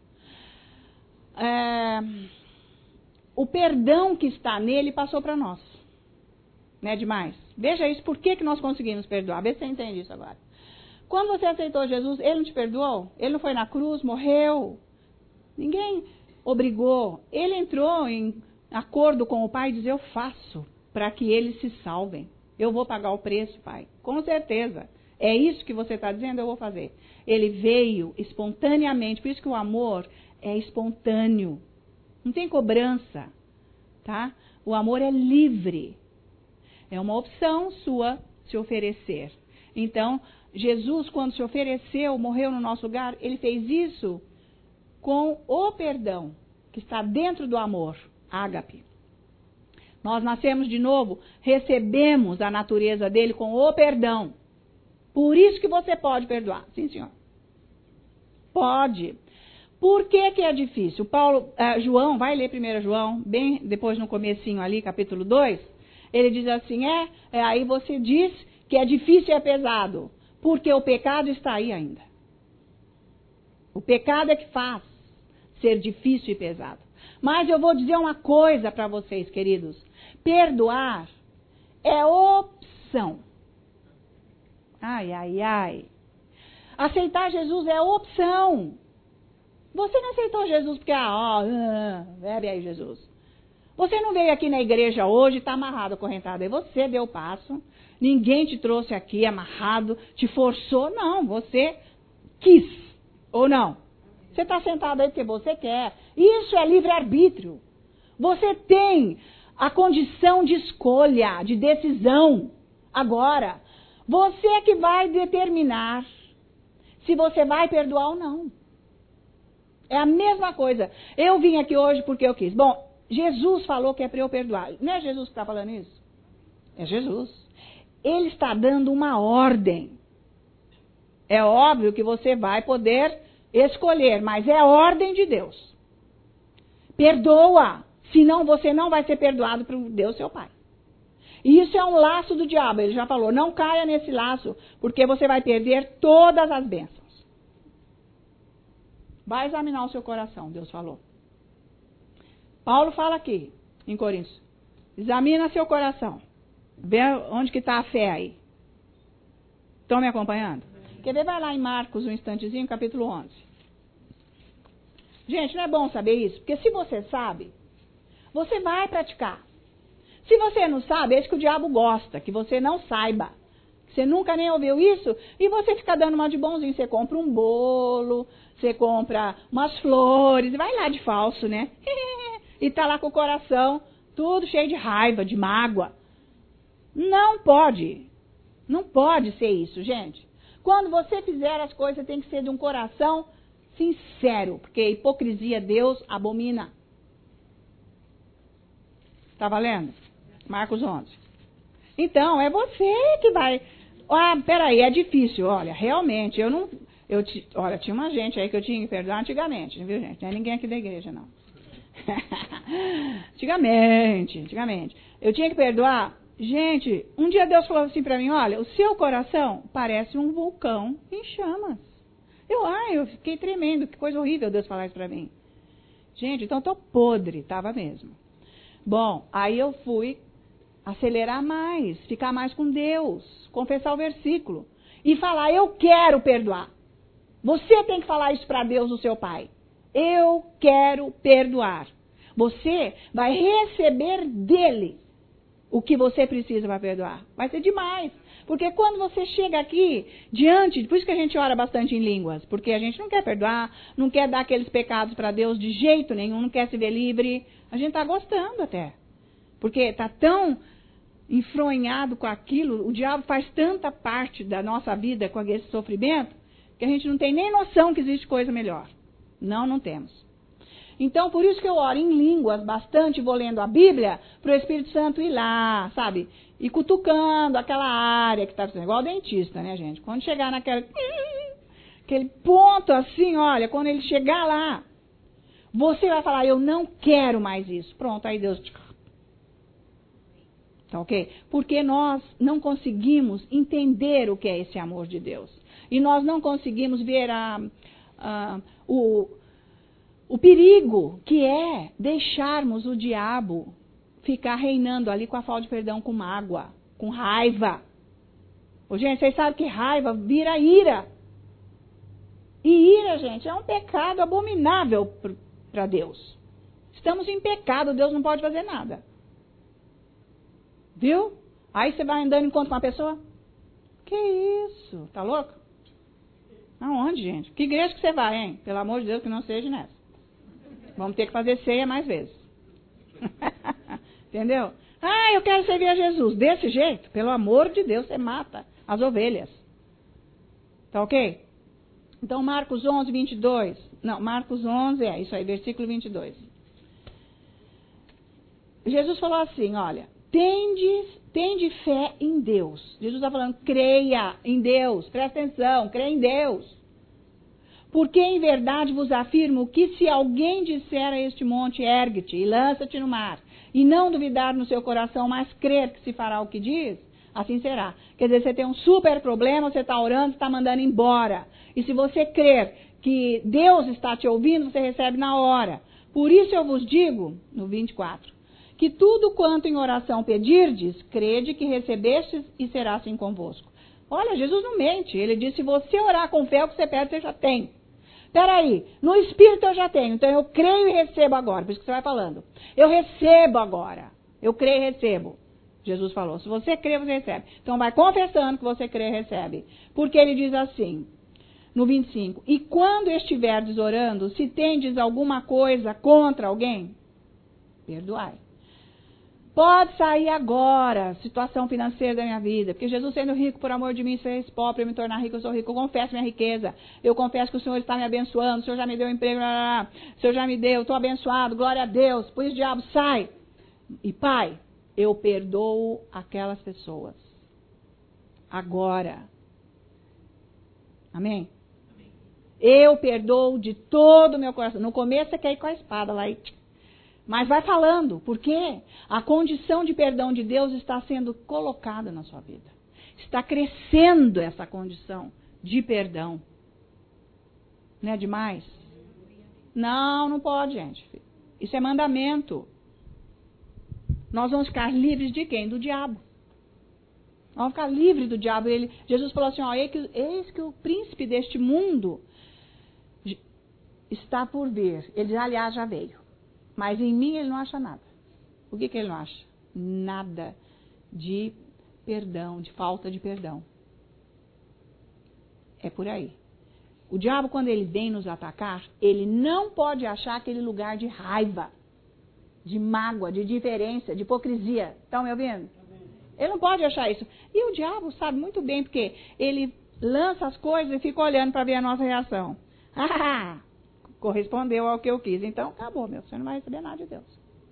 o perdão que está nele passou para nós. Não é demais? Veja isso, por que nós conseguimos perdoar? Vê se você entende isso agora. Quando você aceitou Jesus, ele não te perdoou? Ele não foi na cruz, morreu? Ninguém obrigou. Ele entrou em acordo com o Pai e disse, eu faço para que eles se salvem. Eu vou pagar o preço, Pai. Com certeza. É isso que você está dizendo, eu vou fazer. Ele veio espontaneamente, por isso que o amor é espontâneo. Não tem cobrança, tá? O amor é livre. É uma opção sua se oferecer. Então, Jesus, quando se ofereceu, morreu no nosso lugar, ele fez isso com o perdão, que está dentro do amor, ágape. Nós nascemos de novo, recebemos a natureza dele com o perdão. Por isso que você pode perdoar. Sim, senhor. Pode. Por que que é difícil? João, vai ler 1 João, bem depois no comecinho ali, capítulo 2, ele diz assim, aí você diz que é difícil e é pesado, porque o pecado está aí ainda. O pecado é que faz ser difícil e pesado. Mas eu vou dizer uma coisa para vocês, queridos. Perdoar é opção. Ai, ai, ai. Aceitar Jesus é opção. Você não aceitou Jesus porque, bebe aí Jesus. Você não veio aqui na igreja hoje e está amarrado, acorrentado. Aí você deu o passo. Ninguém te trouxe aqui amarrado, te forçou. Não, você quis. Ou não? Você está sentado aí porque você quer. Isso é livre-arbítrio. Você tem a condição de escolha, de decisão. Agora, você é que vai determinar se você vai perdoar ou não. É a mesma coisa. Eu vim aqui hoje porque eu quis. Bom, Jesus falou que é para eu perdoar. Não é Jesus que está falando isso? É Jesus. Ele está dando uma ordem. É óbvio que você vai poder escolher, mas é a ordem de Deus. Perdoa, senão você não vai ser perdoado por Deus, seu Pai. E isso é um laço do diabo, ele já falou, não caia nesse laço, porque você vai perder todas as bênçãos. Vai examinar o seu coração, Deus falou. Paulo fala aqui, em Coríntios, examina seu coração, vê onde que está a fé aí. Estão me acompanhando? Quer ver? Vai lá em Marcos um instantezinho, capítulo 11. Gente, não é bom saber isso? Porque se você sabe, você vai praticar. Se você não sabe, é isso que o diabo gosta, que você não saiba. Você nunca nem ouviu isso? E você fica dando uma de bonzinho. Você compra um bolo, você compra umas flores, vai lá de falso, né? E tá lá com o coração tudo cheio de raiva, de mágoa. Não pode. Não pode ser isso, gente. Quando você fizer as coisas, tem que ser de um coração sincero, porque hipocrisia Deus abomina. Tá valendo? Marcos 11. Então, é você que vai... Ah, peraí, é difícil. Olha, realmente, olha, tinha uma gente aí que eu tinha que perdoar antigamente, viu, gente? Não é ninguém aqui da igreja, não. Antigamente. Eu tinha que perdoar. Gente, um dia Deus falou assim pra mim, olha, o seu coração parece um vulcão em chamas. Eu fiquei tremendo, que coisa horrível Deus falar isso pra mim. Gente, então eu tô podre, tava mesmo. Bom, aí eu fui acelerar mais, ficar mais com Deus, confessar o versículo e falar, eu quero perdoar. Você tem que falar isso para Deus, o seu Pai. Eu quero perdoar. Você vai receber dele o que você precisa para perdoar. Vai ser demais. Porque quando você chega aqui, por isso que a gente ora bastante em línguas, porque a gente não quer perdoar, não quer dar aqueles pecados para Deus de jeito nenhum, não quer se ver livre. A gente está gostando até. Porque está tão enfronhado com aquilo, o diabo faz tanta parte da nossa vida com esse sofrimento, que a gente não tem nem noção que existe coisa melhor. Não temos. Então, por isso que eu oro em línguas bastante, vou lendo a Bíblia, para o Espírito Santo ir lá, sabe? E cutucando aquela área que está igual dentista, né, gente? Quando chegar aquele ponto assim, olha, quando ele chegar lá, você vai falar, eu não quero mais isso. Pronto, aí Deus... Tá ok? Porque nós não conseguimos entender o que é esse amor de Deus. E nós não conseguimos ver o perigo que é deixarmos o diabo ficar reinando ali com a falta de perdão, com mágoa, com raiva. Ô, gente, vocês sabem que raiva vira ira. E ira, gente, é um pecado abominável para Deus. Estamos em pecado, Deus não pode fazer nada. Viu? Aí você vai andando enquanto com uma pessoa. Que isso? Tá louco? Aonde, gente? Que igreja que você vai, hein? Pelo amor de Deus, que não seja nessa. Vamos ter que fazer ceia mais vezes. Entendeu? Ah, eu quero servir a Jesus. Desse jeito, pelo amor de Deus, você mata as ovelhas. Tá ok? Então, Marcos 11, 22. Não, Marcos 11, isso aí, versículo 22. Jesus falou assim, olha, tende fé em Deus. Jesus está falando, creia em Deus, presta atenção, creia em Deus. Porque em verdade vos afirmo que se alguém disser a este monte, ergue-te e lança-te no mar, e não duvidar no seu coração, mas crer que se fará o que diz, assim será. Quer dizer, você tem um super problema, você está orando, você está mandando embora. E se você crer que Deus está te ouvindo, você recebe na hora. Por isso eu vos digo, no 24, que tudo quanto em oração pedirdes, crede que recebestes e será assim convosco. Olha, Jesus não mente. Ele disse, se você orar com fé, o que você pede, você já tem. Peraí, no Espírito eu já tenho, então eu creio e recebo agora. Por isso que você vai falando. Eu recebo agora. Eu creio e recebo. Jesus falou, se você crê, você recebe. Então vai confessando que você crê e recebe. Porque ele diz assim, no 25, e quando estiverdes orando, se tendes alguma coisa contra alguém, perdoai. Pode sair agora, situação financeira da minha vida, porque Jesus sendo rico por amor de mim, fez pobre para me tornar rico, eu sou rico, eu confesso minha riqueza, eu confesso que o Senhor está me abençoando, o Senhor já me deu emprego, o Senhor já me deu, estou abençoado, glória a Deus, por isso diabo, sai. E Pai, eu perdoo aquelas pessoas. Agora. Amém? Eu perdoo de todo o meu coração. No começo você quer ir com a espada lá e... Mas vai falando, porque a condição de perdão de Deus está sendo colocada na sua vida. Está crescendo essa condição de perdão. Não é demais? Não pode, gente. Isso é mandamento. Nós vamos ficar livres de quem? Do diabo. Nós vamos ficar livres do diabo. Jesus falou assim, ó, eis que o príncipe deste mundo está por vir. Ele, aliás, já veio. Mas em mim ele não acha nada. O que ele não acha? Nada de perdão, de falta de perdão. É por aí. O diabo, quando ele vem nos atacar, ele não pode achar aquele lugar de raiva, de mágoa, de diferença, de hipocrisia. Estão me ouvindo? Ele não pode achar isso. E o diabo sabe muito bem, porque ele lança as coisas e fica olhando para ver a nossa reação. Ah, correspondeu ao que eu quis. Então, acabou, meu. Você não vai receber nada de Deus.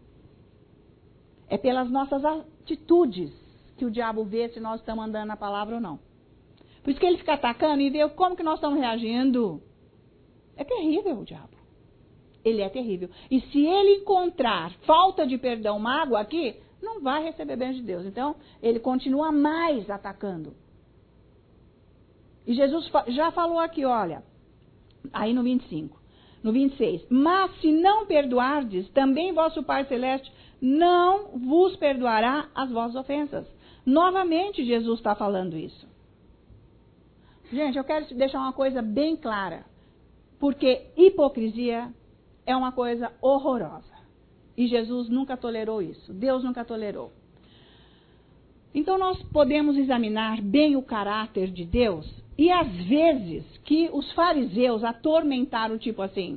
É pelas nossas atitudes que o diabo vê se nós estamos andando na palavra ou não. Por isso que ele fica atacando e vê como que nós estamos reagindo. É terrível o diabo. Ele é terrível. E se ele encontrar falta de perdão, mágoa aqui, não vai receber bem de Deus. Então, ele continua mais atacando. E Jesus já falou aqui, olha, aí no 25, no 26. Mas se não perdoardes, também vosso Pai Celeste não vos perdoará as vossas ofensas. Novamente, Jesus está falando isso. Gente, eu quero deixar uma coisa bem clara. Porque hipocrisia é uma coisa horrorosa. E Jesus nunca tolerou isso. Deus nunca tolerou. Então nós podemos examinar bem o caráter de Deus. E às vezes que os fariseus atormentaram, tipo assim,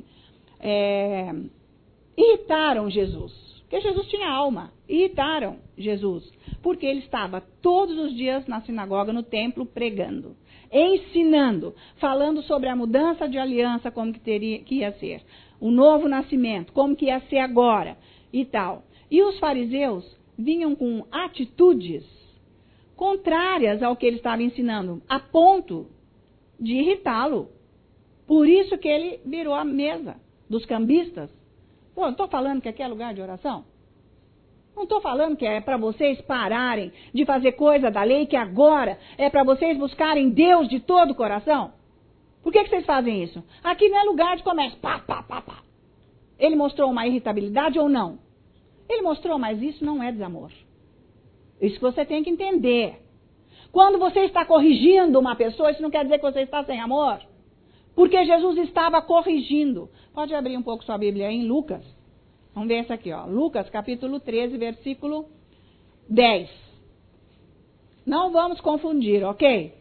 irritaram Jesus. Porque Jesus tinha alma. Irritaram Jesus. Porque ele estava todos os dias na sinagoga, no templo, pregando. Ensinando, falando sobre a mudança de aliança, como que ia ser, o novo nascimento, como que ia ser agora e tal. E os fariseus vinham com atitudes contrárias ao que ele estava ensinando, a ponto de irritá-lo. Por isso que ele virou a mesa dos cambistas. Pô, não estou falando que aqui é lugar de oração? Não estou falando que é para vocês pararem de fazer coisa da lei, que agora é para vocês buscarem Deus de todo o coração? Por que vocês fazem isso? Aqui não é lugar de comércio. Pá, pá, pá, pá. Ele mostrou uma irritabilidade ou não? Ele mostrou, mas isso não é desamor. Isso que você tem que entender. Quando você está corrigindo uma pessoa, isso não quer dizer que você está sem amor. Porque Jesus estava corrigindo. Pode abrir um pouco sua Bíblia aí em Lucas. Vamos ver essa aqui, ó. Lucas, capítulo 13, versículo 10. Não vamos confundir, ok?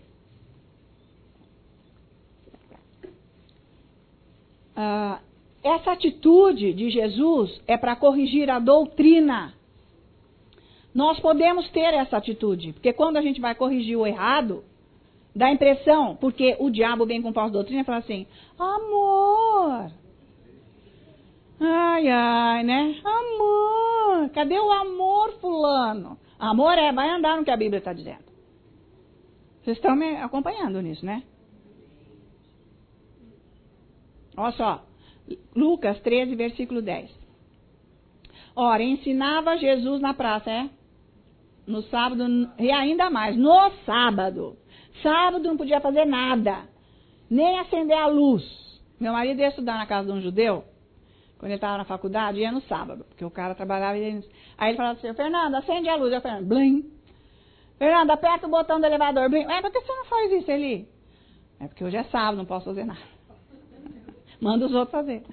Essa atitude de Jesus é para corrigir a doutrina. Nós podemos ter essa atitude, porque quando a gente vai corrigir o errado, dá a impressão, porque o diabo vem com falsa doutrina e fala assim, amor... Ai, ai, né? Amor. Cadê o amor, fulano? Amor vai andar no que a Bíblia está dizendo. Vocês estão me acompanhando nisso, né? Olha só. Lucas 13, versículo 10. Ora, ensinava Jesus na praça, no sábado, e ainda mais, no sábado. Sábado não podia fazer nada. Nem acender a luz. Meu marido ia estudar na casa de um judeu. Quando ele estava na faculdade, ia no sábado, porque o cara trabalhava. Aí ele falava assim, Fernanda, acende a luz. Eu falei, blim. Fernanda, aperta o botão do elevador, blim. Por que você não faz isso, Eli? É porque hoje é sábado, não posso fazer nada. Manda os outros fazer.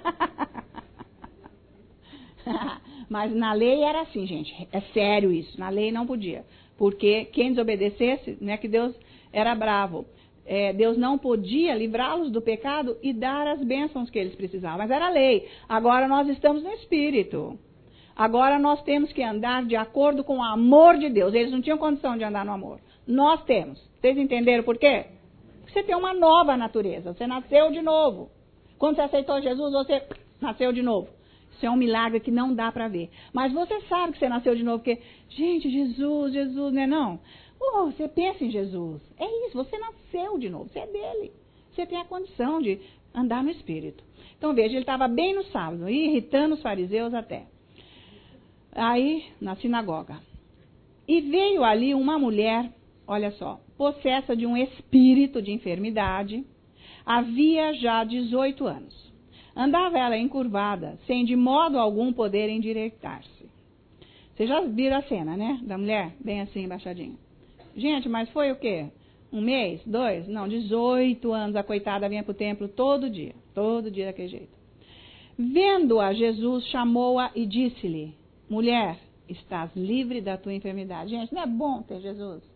Mas na lei era assim, gente. É sério isso. Na lei não podia. Porque quem desobedecesse, né, que Deus era bravo. Deus não podia livrá-los do pecado e dar as bênçãos que eles precisavam. Mas era lei. Agora nós estamos no Espírito. Agora nós temos que andar de acordo com o amor de Deus. Eles não tinham condição de andar no amor. Nós temos. Vocês entenderam por quê? Porque você tem uma nova natureza. Você nasceu de novo. Quando você aceitou Jesus, você nasceu de novo. Isso é um milagre que não dá para ver. Mas você sabe que você nasceu de novo, porque, gente, Jesus, não é não? Você pensa em Jesus. É isso, você nasceu de novo, você é dele. Você tem a condição de andar no Espírito. Então, veja, ele estava bem no sábado, irritando os fariseus até. Aí, na sinagoga. E veio ali uma mulher, olha só, possessa de um espírito de enfermidade, havia já 18 anos. Andava ela encurvada, sem de modo algum poder endireitar-se. Vocês já viram a cena, né? Da mulher, bem assim, embaixadinha. Gente, mas foi o quê? 1 mês? 2? Não, 18 anos. A coitada vinha para o templo todo dia daquele jeito. Vendo-a, Jesus chamou-a e disse-lhe, mulher, estás livre da tua enfermidade. Gente, não é bom ter Jesus?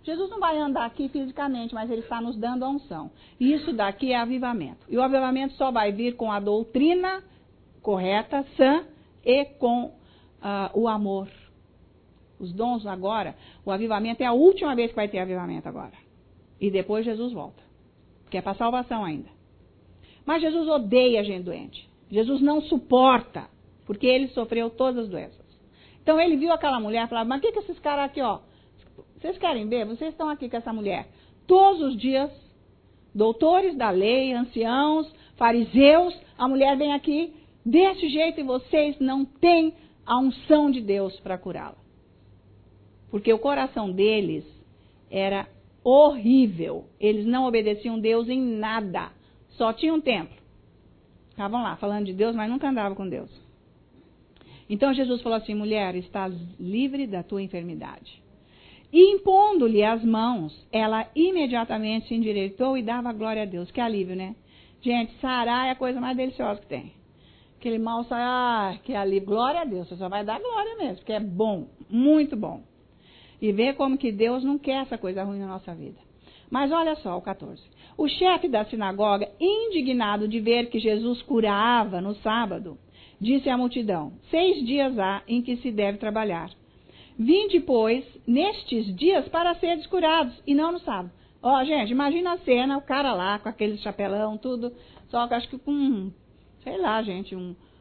Jesus não vai andar aqui fisicamente, mas ele está nos dando a unção. Isso daqui é avivamento. E o avivamento só vai vir com a doutrina correta, sã e com o amor. Os dons agora, o avivamento é a última vez que vai ter avivamento agora. E depois Jesus volta. Que é para salvação ainda. Mas Jesus odeia a gente doente. Jesus não suporta, porque ele sofreu todas as doenças. Então ele viu aquela mulher e falava, mas o que esses caras aqui, ó? Vocês querem ver? Vocês estão aqui com essa mulher todos os dias, doutores da lei, anciãos, fariseus, a mulher vem aqui desse jeito e vocês não têm a unção de Deus para curá-la. Porque o coração deles era horrível. Eles não obedeciam Deus em nada. Só tinham um templo. Estavam lá falando de Deus, mas nunca andavam com Deus. Então Jesus falou assim, mulher, estás livre da tua enfermidade. E impondo-lhe as mãos, ela imediatamente se endireitou e dava glória a Deus. Que alívio, né? Gente, sarar é a coisa mais deliciosa que tem. Aquele mal sai, que alívio. Glória a Deus, você só vai dar glória mesmo, porque é bom, muito bom. E ver como que Deus não quer essa coisa ruim na nossa vida. Mas olha só, o 14. O chefe da sinagoga, indignado de ver que Jesus curava no sábado, disse à multidão, 6 dias há em que se deve trabalhar. Vinde, pois, nestes dias para seres curados, e não no sábado. Ó, gente, imagina a cena, o cara lá com aquele chapelão, tudo, só que acho que com, sei lá, gente,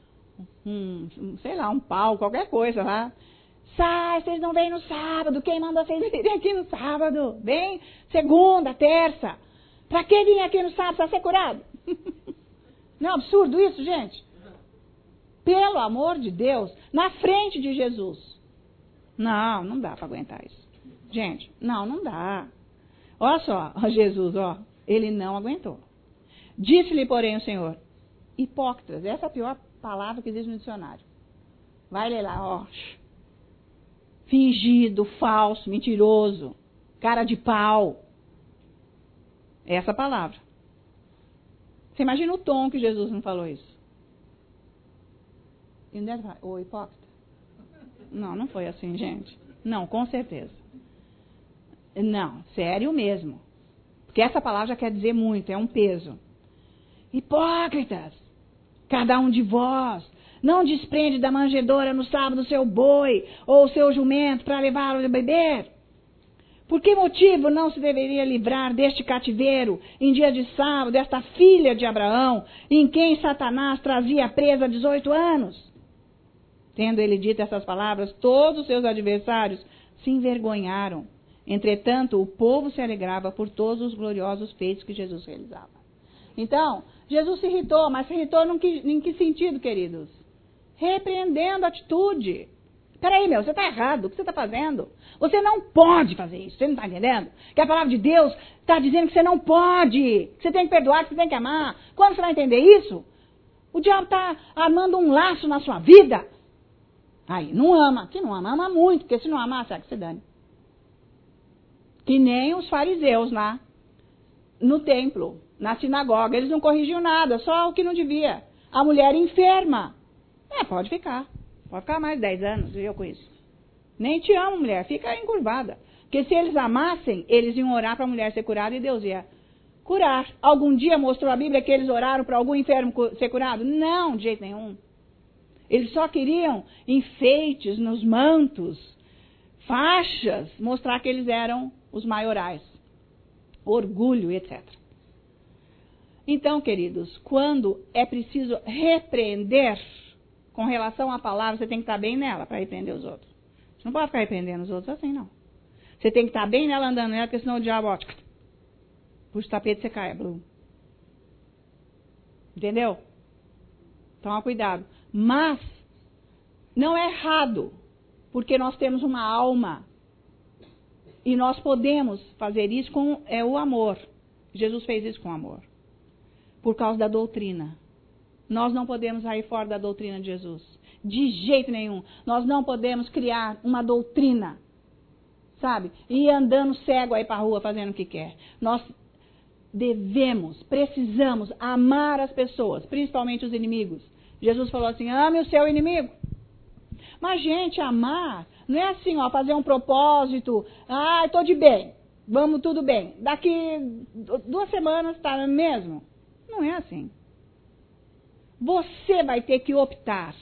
sei lá, um pau, qualquer coisa lá. Sai, vocês não vêm no sábado, quem manda vocês virem aqui no sábado? Vem segunda, terça. Pra que vir aqui no sábado para ser curado? Não é absurdo isso, gente? Pelo amor de Deus, na frente de Jesus. Não dá para aguentar isso. Gente, não dá. Olha só, Jesus, ó, ele não aguentou. Disse-lhe, porém, o Senhor, hipócritas, essa é a pior palavra que existe no dicionário. Vai ler lá, ó. Fingido, falso, mentiroso, cara de pau. Essa palavra. Você imagina o tom que Jesus não falou isso. E não deve falar, ô hipócrita. Não foi assim, gente. Não, com certeza. Não, sério mesmo. Porque essa palavra já quer dizer muito, é um peso. Hipócritas, cada um de vós não desprende da manjedoura no sábado o seu boi ou o seu jumento para levá-lo a beber? Por que motivo não se deveria livrar deste cativeiro em dia de sábado, desta filha de Abraão, em quem Satanás trazia presa há 18 anos? Tendo ele dito essas palavras, todos os seus adversários se envergonharam. Entretanto, o povo se alegrava por todos os gloriosos feitos que Jesus realizava. Então, Jesus se irritou, mas se irritou em que sentido, queridos? Repreendendo a atitude. Peraí, você está errado, o que você está fazendo? Você não pode fazer isso, você não está entendendo? Que a palavra de Deus está dizendo que você não pode, que você tem que perdoar, que você tem que amar. Quando você vai entender isso? O diabo está armando um laço na sua vida. Aí, não ama. Se não ama muito, porque se não amar, sabe que se dane. Que nem os fariseus lá no templo, na sinagoga. Eles não corrigiam nada, só o que não devia. A mulher enferma. Pode ficar mais 10 anos, eu com isso. Nem te amo, mulher, fica encurvada. Porque se eles amassem, eles iam orar para a mulher ser curada e Deus ia curar. Algum dia mostrou a Bíblia que eles oraram para algum enfermo ser curado? Não, de jeito nenhum. Eles só queriam enfeites nos mantos, faixas, mostrar que eles eram os maiorais. Orgulho, etc. Então, queridos, quando é preciso repreender, com relação à palavra, você tem que estar bem nela para repreender os outros. Você não pode ficar repreendendo os outros assim, não. Você tem que estar bem nela, andando nela, porque senão o diabo, ó, puxa o tapete e você cai. Blum. Entendeu? Toma cuidado. Mas não é errado, porque nós temos uma alma. E nós podemos fazer isso com o amor. Jesus fez isso com amor. Por causa da doutrina. Nós não podemos sair fora da doutrina de Jesus. De jeito nenhum. Nós não podemos criar uma doutrina. Sabe? E ir andando cego aí para a rua fazendo o que quer. Nós precisamos amar as pessoas, principalmente os inimigos. Jesus falou assim, ame o seu inimigo. Mas, gente, amar não é assim, ó, fazer um propósito, estou de bem. vamos tudo bem. Daqui 2 semanas está no mesmo. Não é assim. Você vai ter que optar.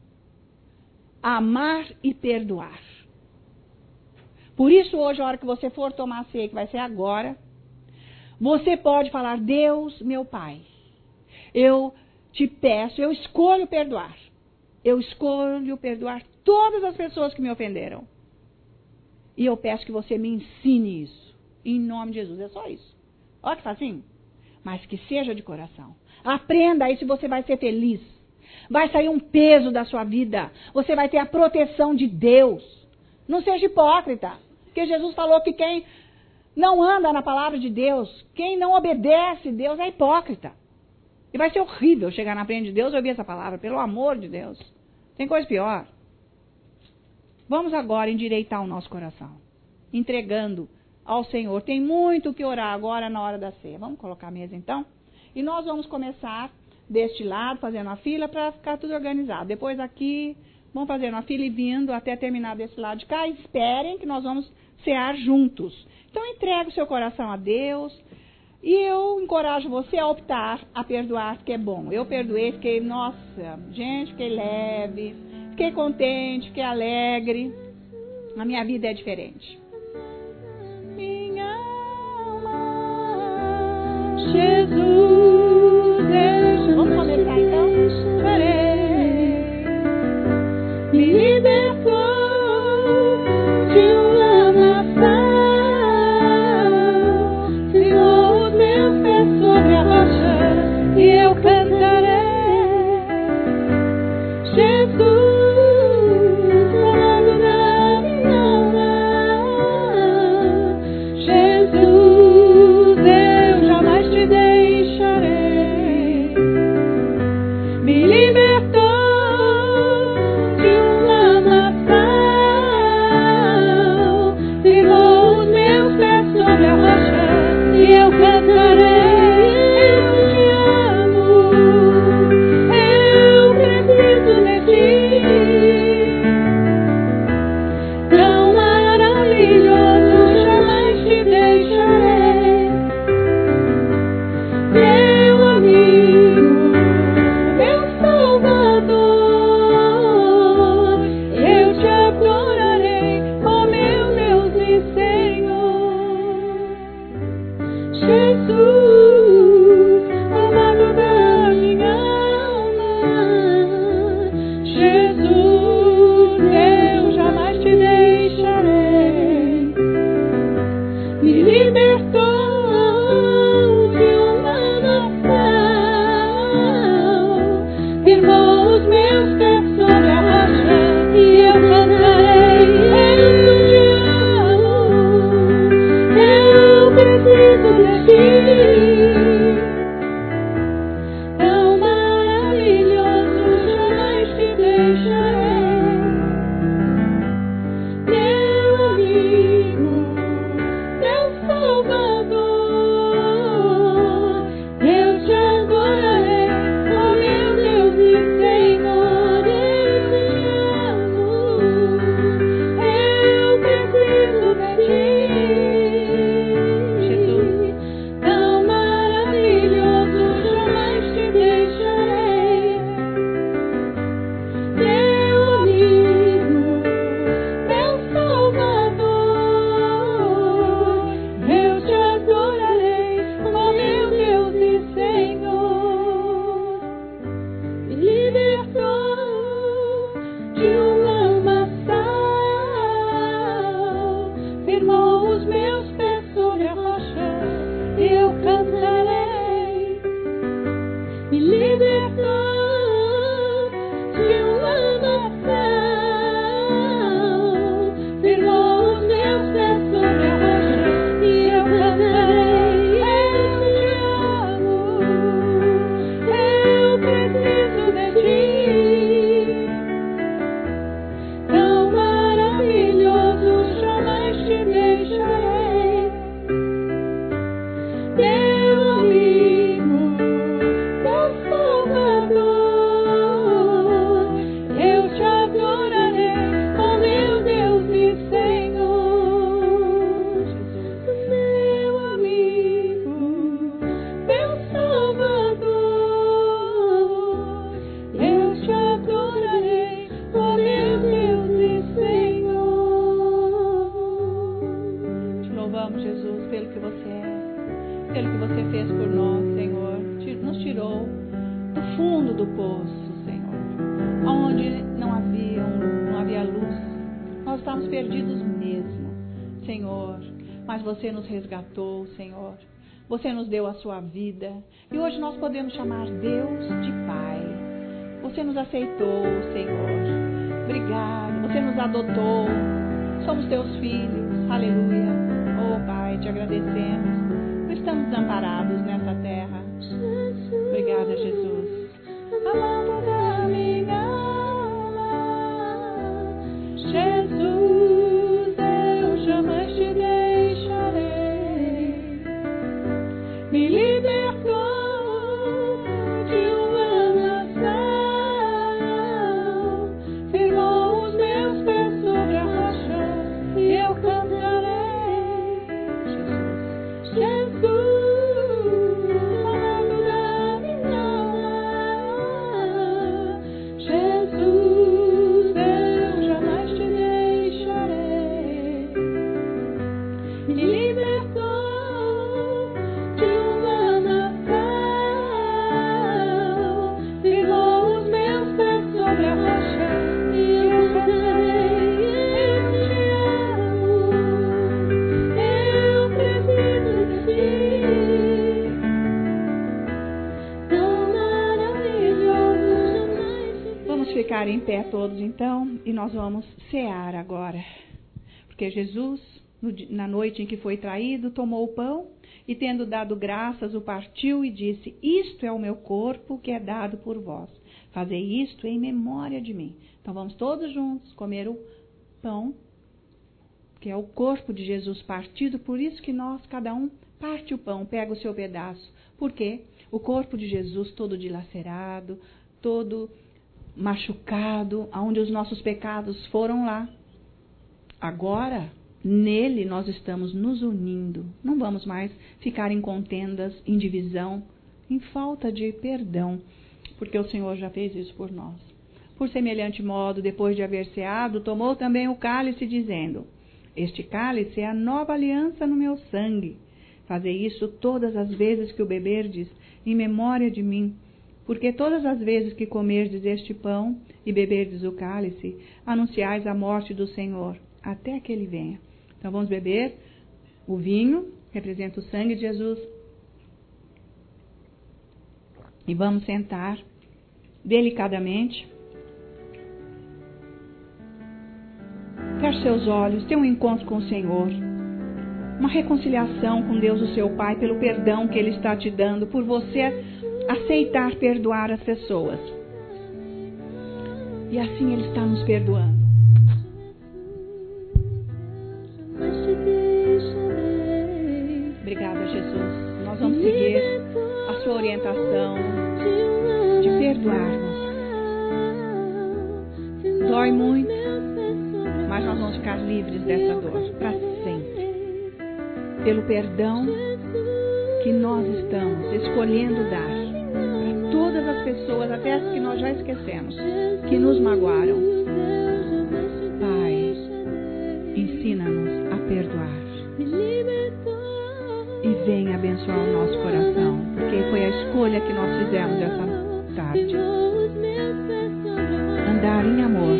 Amar e perdoar. Por isso hoje, a hora que você for tomar a ceia, que vai ser agora, você pode falar, Deus, meu Pai, eu te peço, eu escolho perdoar. Eu escolho perdoar todas as pessoas que me ofenderam. E eu peço que você me ensine isso. Em nome de Jesus. É só isso. Olha que facinho. Mas que seja de coração. Aprenda isso e você vai ser feliz. Vai sair um peso da sua vida. Você vai ter a proteção de Deus. Não seja hipócrita. Porque Jesus falou que quem não anda na palavra de Deus, quem não obedece Deus é hipócrita. E vai ser horrível chegar na frente de Deus e ouvir essa palavra. Pelo amor de Deus. Tem coisa pior. Vamos agora endireitar o nosso coração. Entregando ao Senhor. Tem muito o que orar agora na hora da ceia. Vamos colocar a mesa então? E nós vamos começar deste lado, fazendo a fila para ficar tudo organizado. Depois aqui, vamos fazendo a fila e vindo até terminar desse lado de cá. Esperem que nós vamos cear juntos. Então entregue o seu coração a Deus. E eu encorajo você a optar a perdoar, que é bom. Eu perdoei, fiquei, nossa, gente, fiquei leve, fiquei contente, fiquei alegre. A minha vida é diferente. Minha alma, Jesus, vamos começar então? Me libertou de uma nação. E eu cantarei, Jesus, falando na minha alma. Jesus, eu jamais te deixarei. Me libertou de uma estávamos perdidos mesmo, Senhor, mas você nos resgatou, Senhor. Você nos deu a sua vida e hoje nós podemos chamar Deus de Pai. Você nos aceitou, Senhor. Obrigado. Você nos adotou. Somos teus filhos. Aleluia. Oh, Pai, te agradecemos. Estamos desamparados nessa terra. Obrigada, Jesus. Amado da minha alma, Jesus, eu jamais te deixarei. Me libertou de uma nação, firmou os meus pés sobre a rocha e eu cantarei. Jesus, amado da minha alma, Jesus, eu jamais te deixarei. Me libertou de uma nação, firmou os meus pés sobre a rocha e eu cantarei. Eu preciso de ti, tão maravilhoso jamais. Vamos ficar em pé todos então e nós vamos cear agora. Porque Jesus, na noite em que foi traído, tomou o pão e, tendo dado graças, o partiu e disse: isto é o meu corpo que é dado por vós. Fazei isto em memória de mim. Então vamos todos juntos comer o pão, que é o corpo de Jesus partido. Por isso que nós, cada um, parte o pão, pega o seu pedaço. Por quê? O corpo de Jesus todo dilacerado, todo machucado, onde os nossos pecados foram lá. Agora, nele nós estamos nos unindo. Não vamos mais ficar em contendas, em divisão, em falta de perdão, porque o Senhor já fez isso por nós. Por semelhante modo, depois de haver ceado, tomou também o cálice, dizendo: este cálice é a nova aliança no meu sangue. Fazei isso todas as vezes que o beberdes, em memória de mim. Porque todas as vezes que comerdes este pão e beberdes o cálice, anunciais a morte do Senhor, até que ele venha. Então vamos beber o vinho, representa o sangue de Jesus. E vamos sentar delicadamente. Feche seus olhos, tenha um encontro com o Senhor. Uma reconciliação com Deus, o seu Pai, pelo perdão que Ele está te dando, por você aceitar perdoar as pessoas. E assim Ele está nos perdoando. Obrigada, Jesus. Nós vamos seguir a sua orientação de perdoarmos. Dói muito, mas nós vamos ficar livres dessa dor para sempre. Pelo perdão que nós estamos escolhendo dar para todas as pessoas, até as que nós já esquecemos, que nos magoaram. Pai, ensina-nos a perdoar. E venha abençoar o nosso coração, porque foi a escolha que nós fizemos essa tarde. Andar em amor.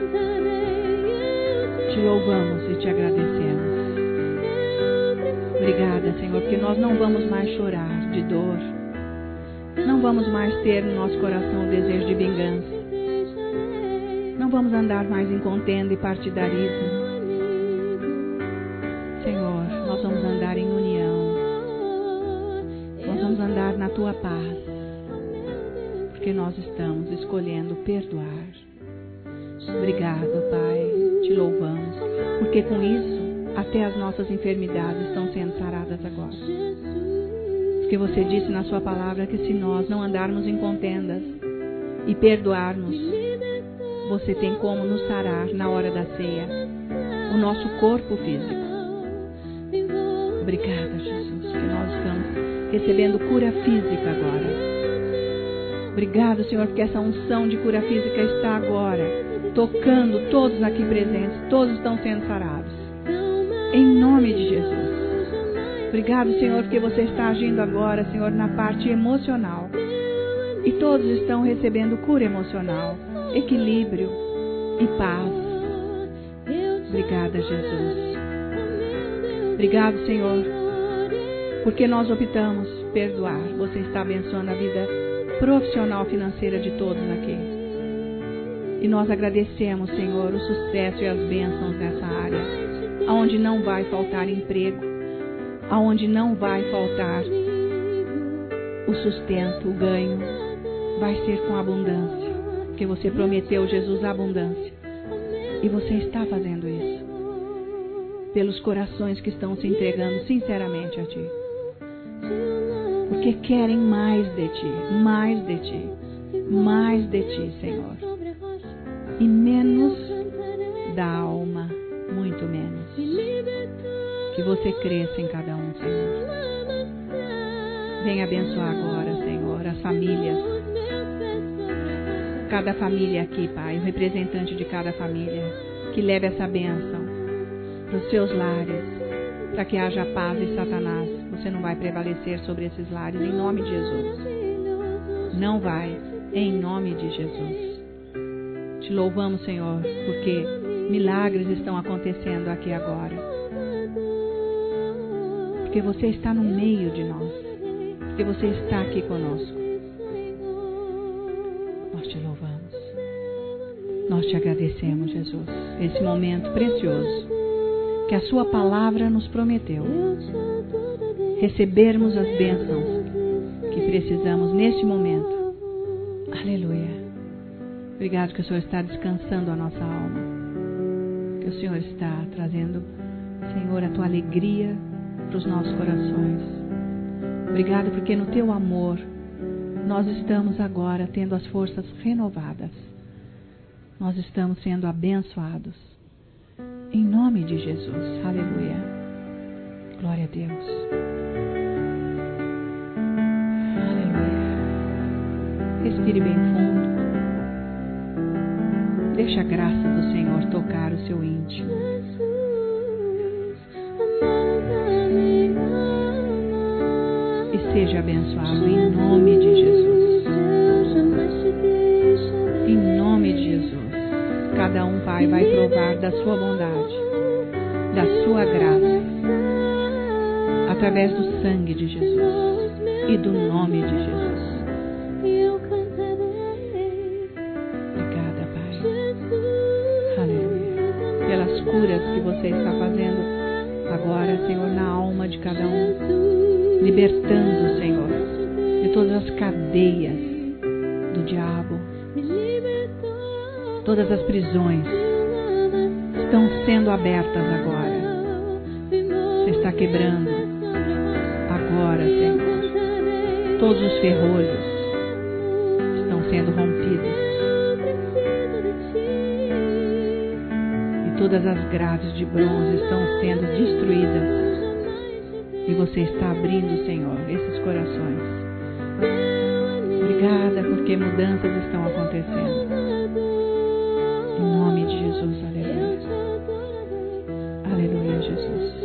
Te louvamos e te agradecemos. Obrigada, Senhor, porque nós não vamos mais chorar de dor. Não vamos mais ter no nosso coração o desejo de vingança. Não vamos andar mais em contenda e partidarismo. Senhor, nós vamos andar em união. Nós vamos andar na Tua paz. Porque nós estamos escolhendo perdoar. Obrigado, Pai. Te louvamos. Porque com isso, até as nossas enfermidades estão sendo saradas agora. Porque você disse na sua palavra que se nós não andarmos em contendas e perdoarmos, você tem como nos sarar na hora da ceia, o nosso corpo físico. Obrigada, Jesus, que nós estamos recebendo cura física agora. Obrigado, Senhor, porque essa unção de cura física está agora tocando todos aqui presentes, todos estão sendo sarados. Em nome de Jesus. Obrigado, Senhor, porque você está agindo agora, Senhor, na parte emocional. E todos estão recebendo cura emocional, equilíbrio e paz. Obrigada, Jesus. Obrigado, Senhor, porque nós optamos perdoar. Você está abençoando a vida profissional financeira de todos aqui. E nós agradecemos, Senhor, o sucesso e as bênçãos nessa área, aonde não vai faltar emprego, aonde não vai faltar o sustento, o ganho, vai ser com abundância, porque você prometeu, Jesus, a abundância. E você está fazendo isso pelos corações que estão se entregando sinceramente a Ti. Porque querem mais de Ti, mais de Ti, mais de Ti, Senhor. E menos da alma, muito menos. Que você cresça em cada um, Senhor. Venha abençoar agora, Senhor, as famílias. Cada família aqui, Pai, o representante de cada família, que leve essa bênção para os seus lares, para que haja paz e Satanás. Você não vai prevalecer sobre esses lares, em nome de Jesus. Não vai, em nome de Jesus. Te louvamos, Senhor, porque milagres estão acontecendo aqui agora. Porque você está no meio de nós. Porque você está aqui conosco. Nós te louvamos. Nós te agradecemos, Jesus, esse momento precioso que a sua palavra nos prometeu. Recebermos as bênçãos que precisamos neste momento. Aleluia. Obrigado que o Senhor está descansando a nossa alma. Que o Senhor está trazendo, Senhor, a tua alegria para os nossos corações. Obrigado porque no teu amor nós estamos agora tendo as forças renovadas. Nós estamos sendo abençoados. Em nome de Jesus. Aleluia. Glória a Deus. Aleluia. Respire bem fundo. Deixa a graça do Senhor tocar o seu íntimo. E seja abençoado em nome de Jesus. Em nome de Jesus. Cada um, Pai, vai provar da sua bondade, da sua graça, através do sangue de Jesus e do nome de Jesus. Obrigada, Pai. Aleluia. Pelas curas que você está fazendo agora, Senhor, na alma de cada um. Libertando, Senhor, de todas as cadeias do diabo. Todas as prisões estão sendo abertas agora. Você está quebrando agora, Senhor. Todos os ferrolhos estão sendo rompidos. E todas as grades de bronze estão sendo destruídas. E você está abrindo, Senhor, esses corações. Obrigada porque mudanças estão acontecendo. Em nome de Jesus, aleluia. Aleluia, Jesus.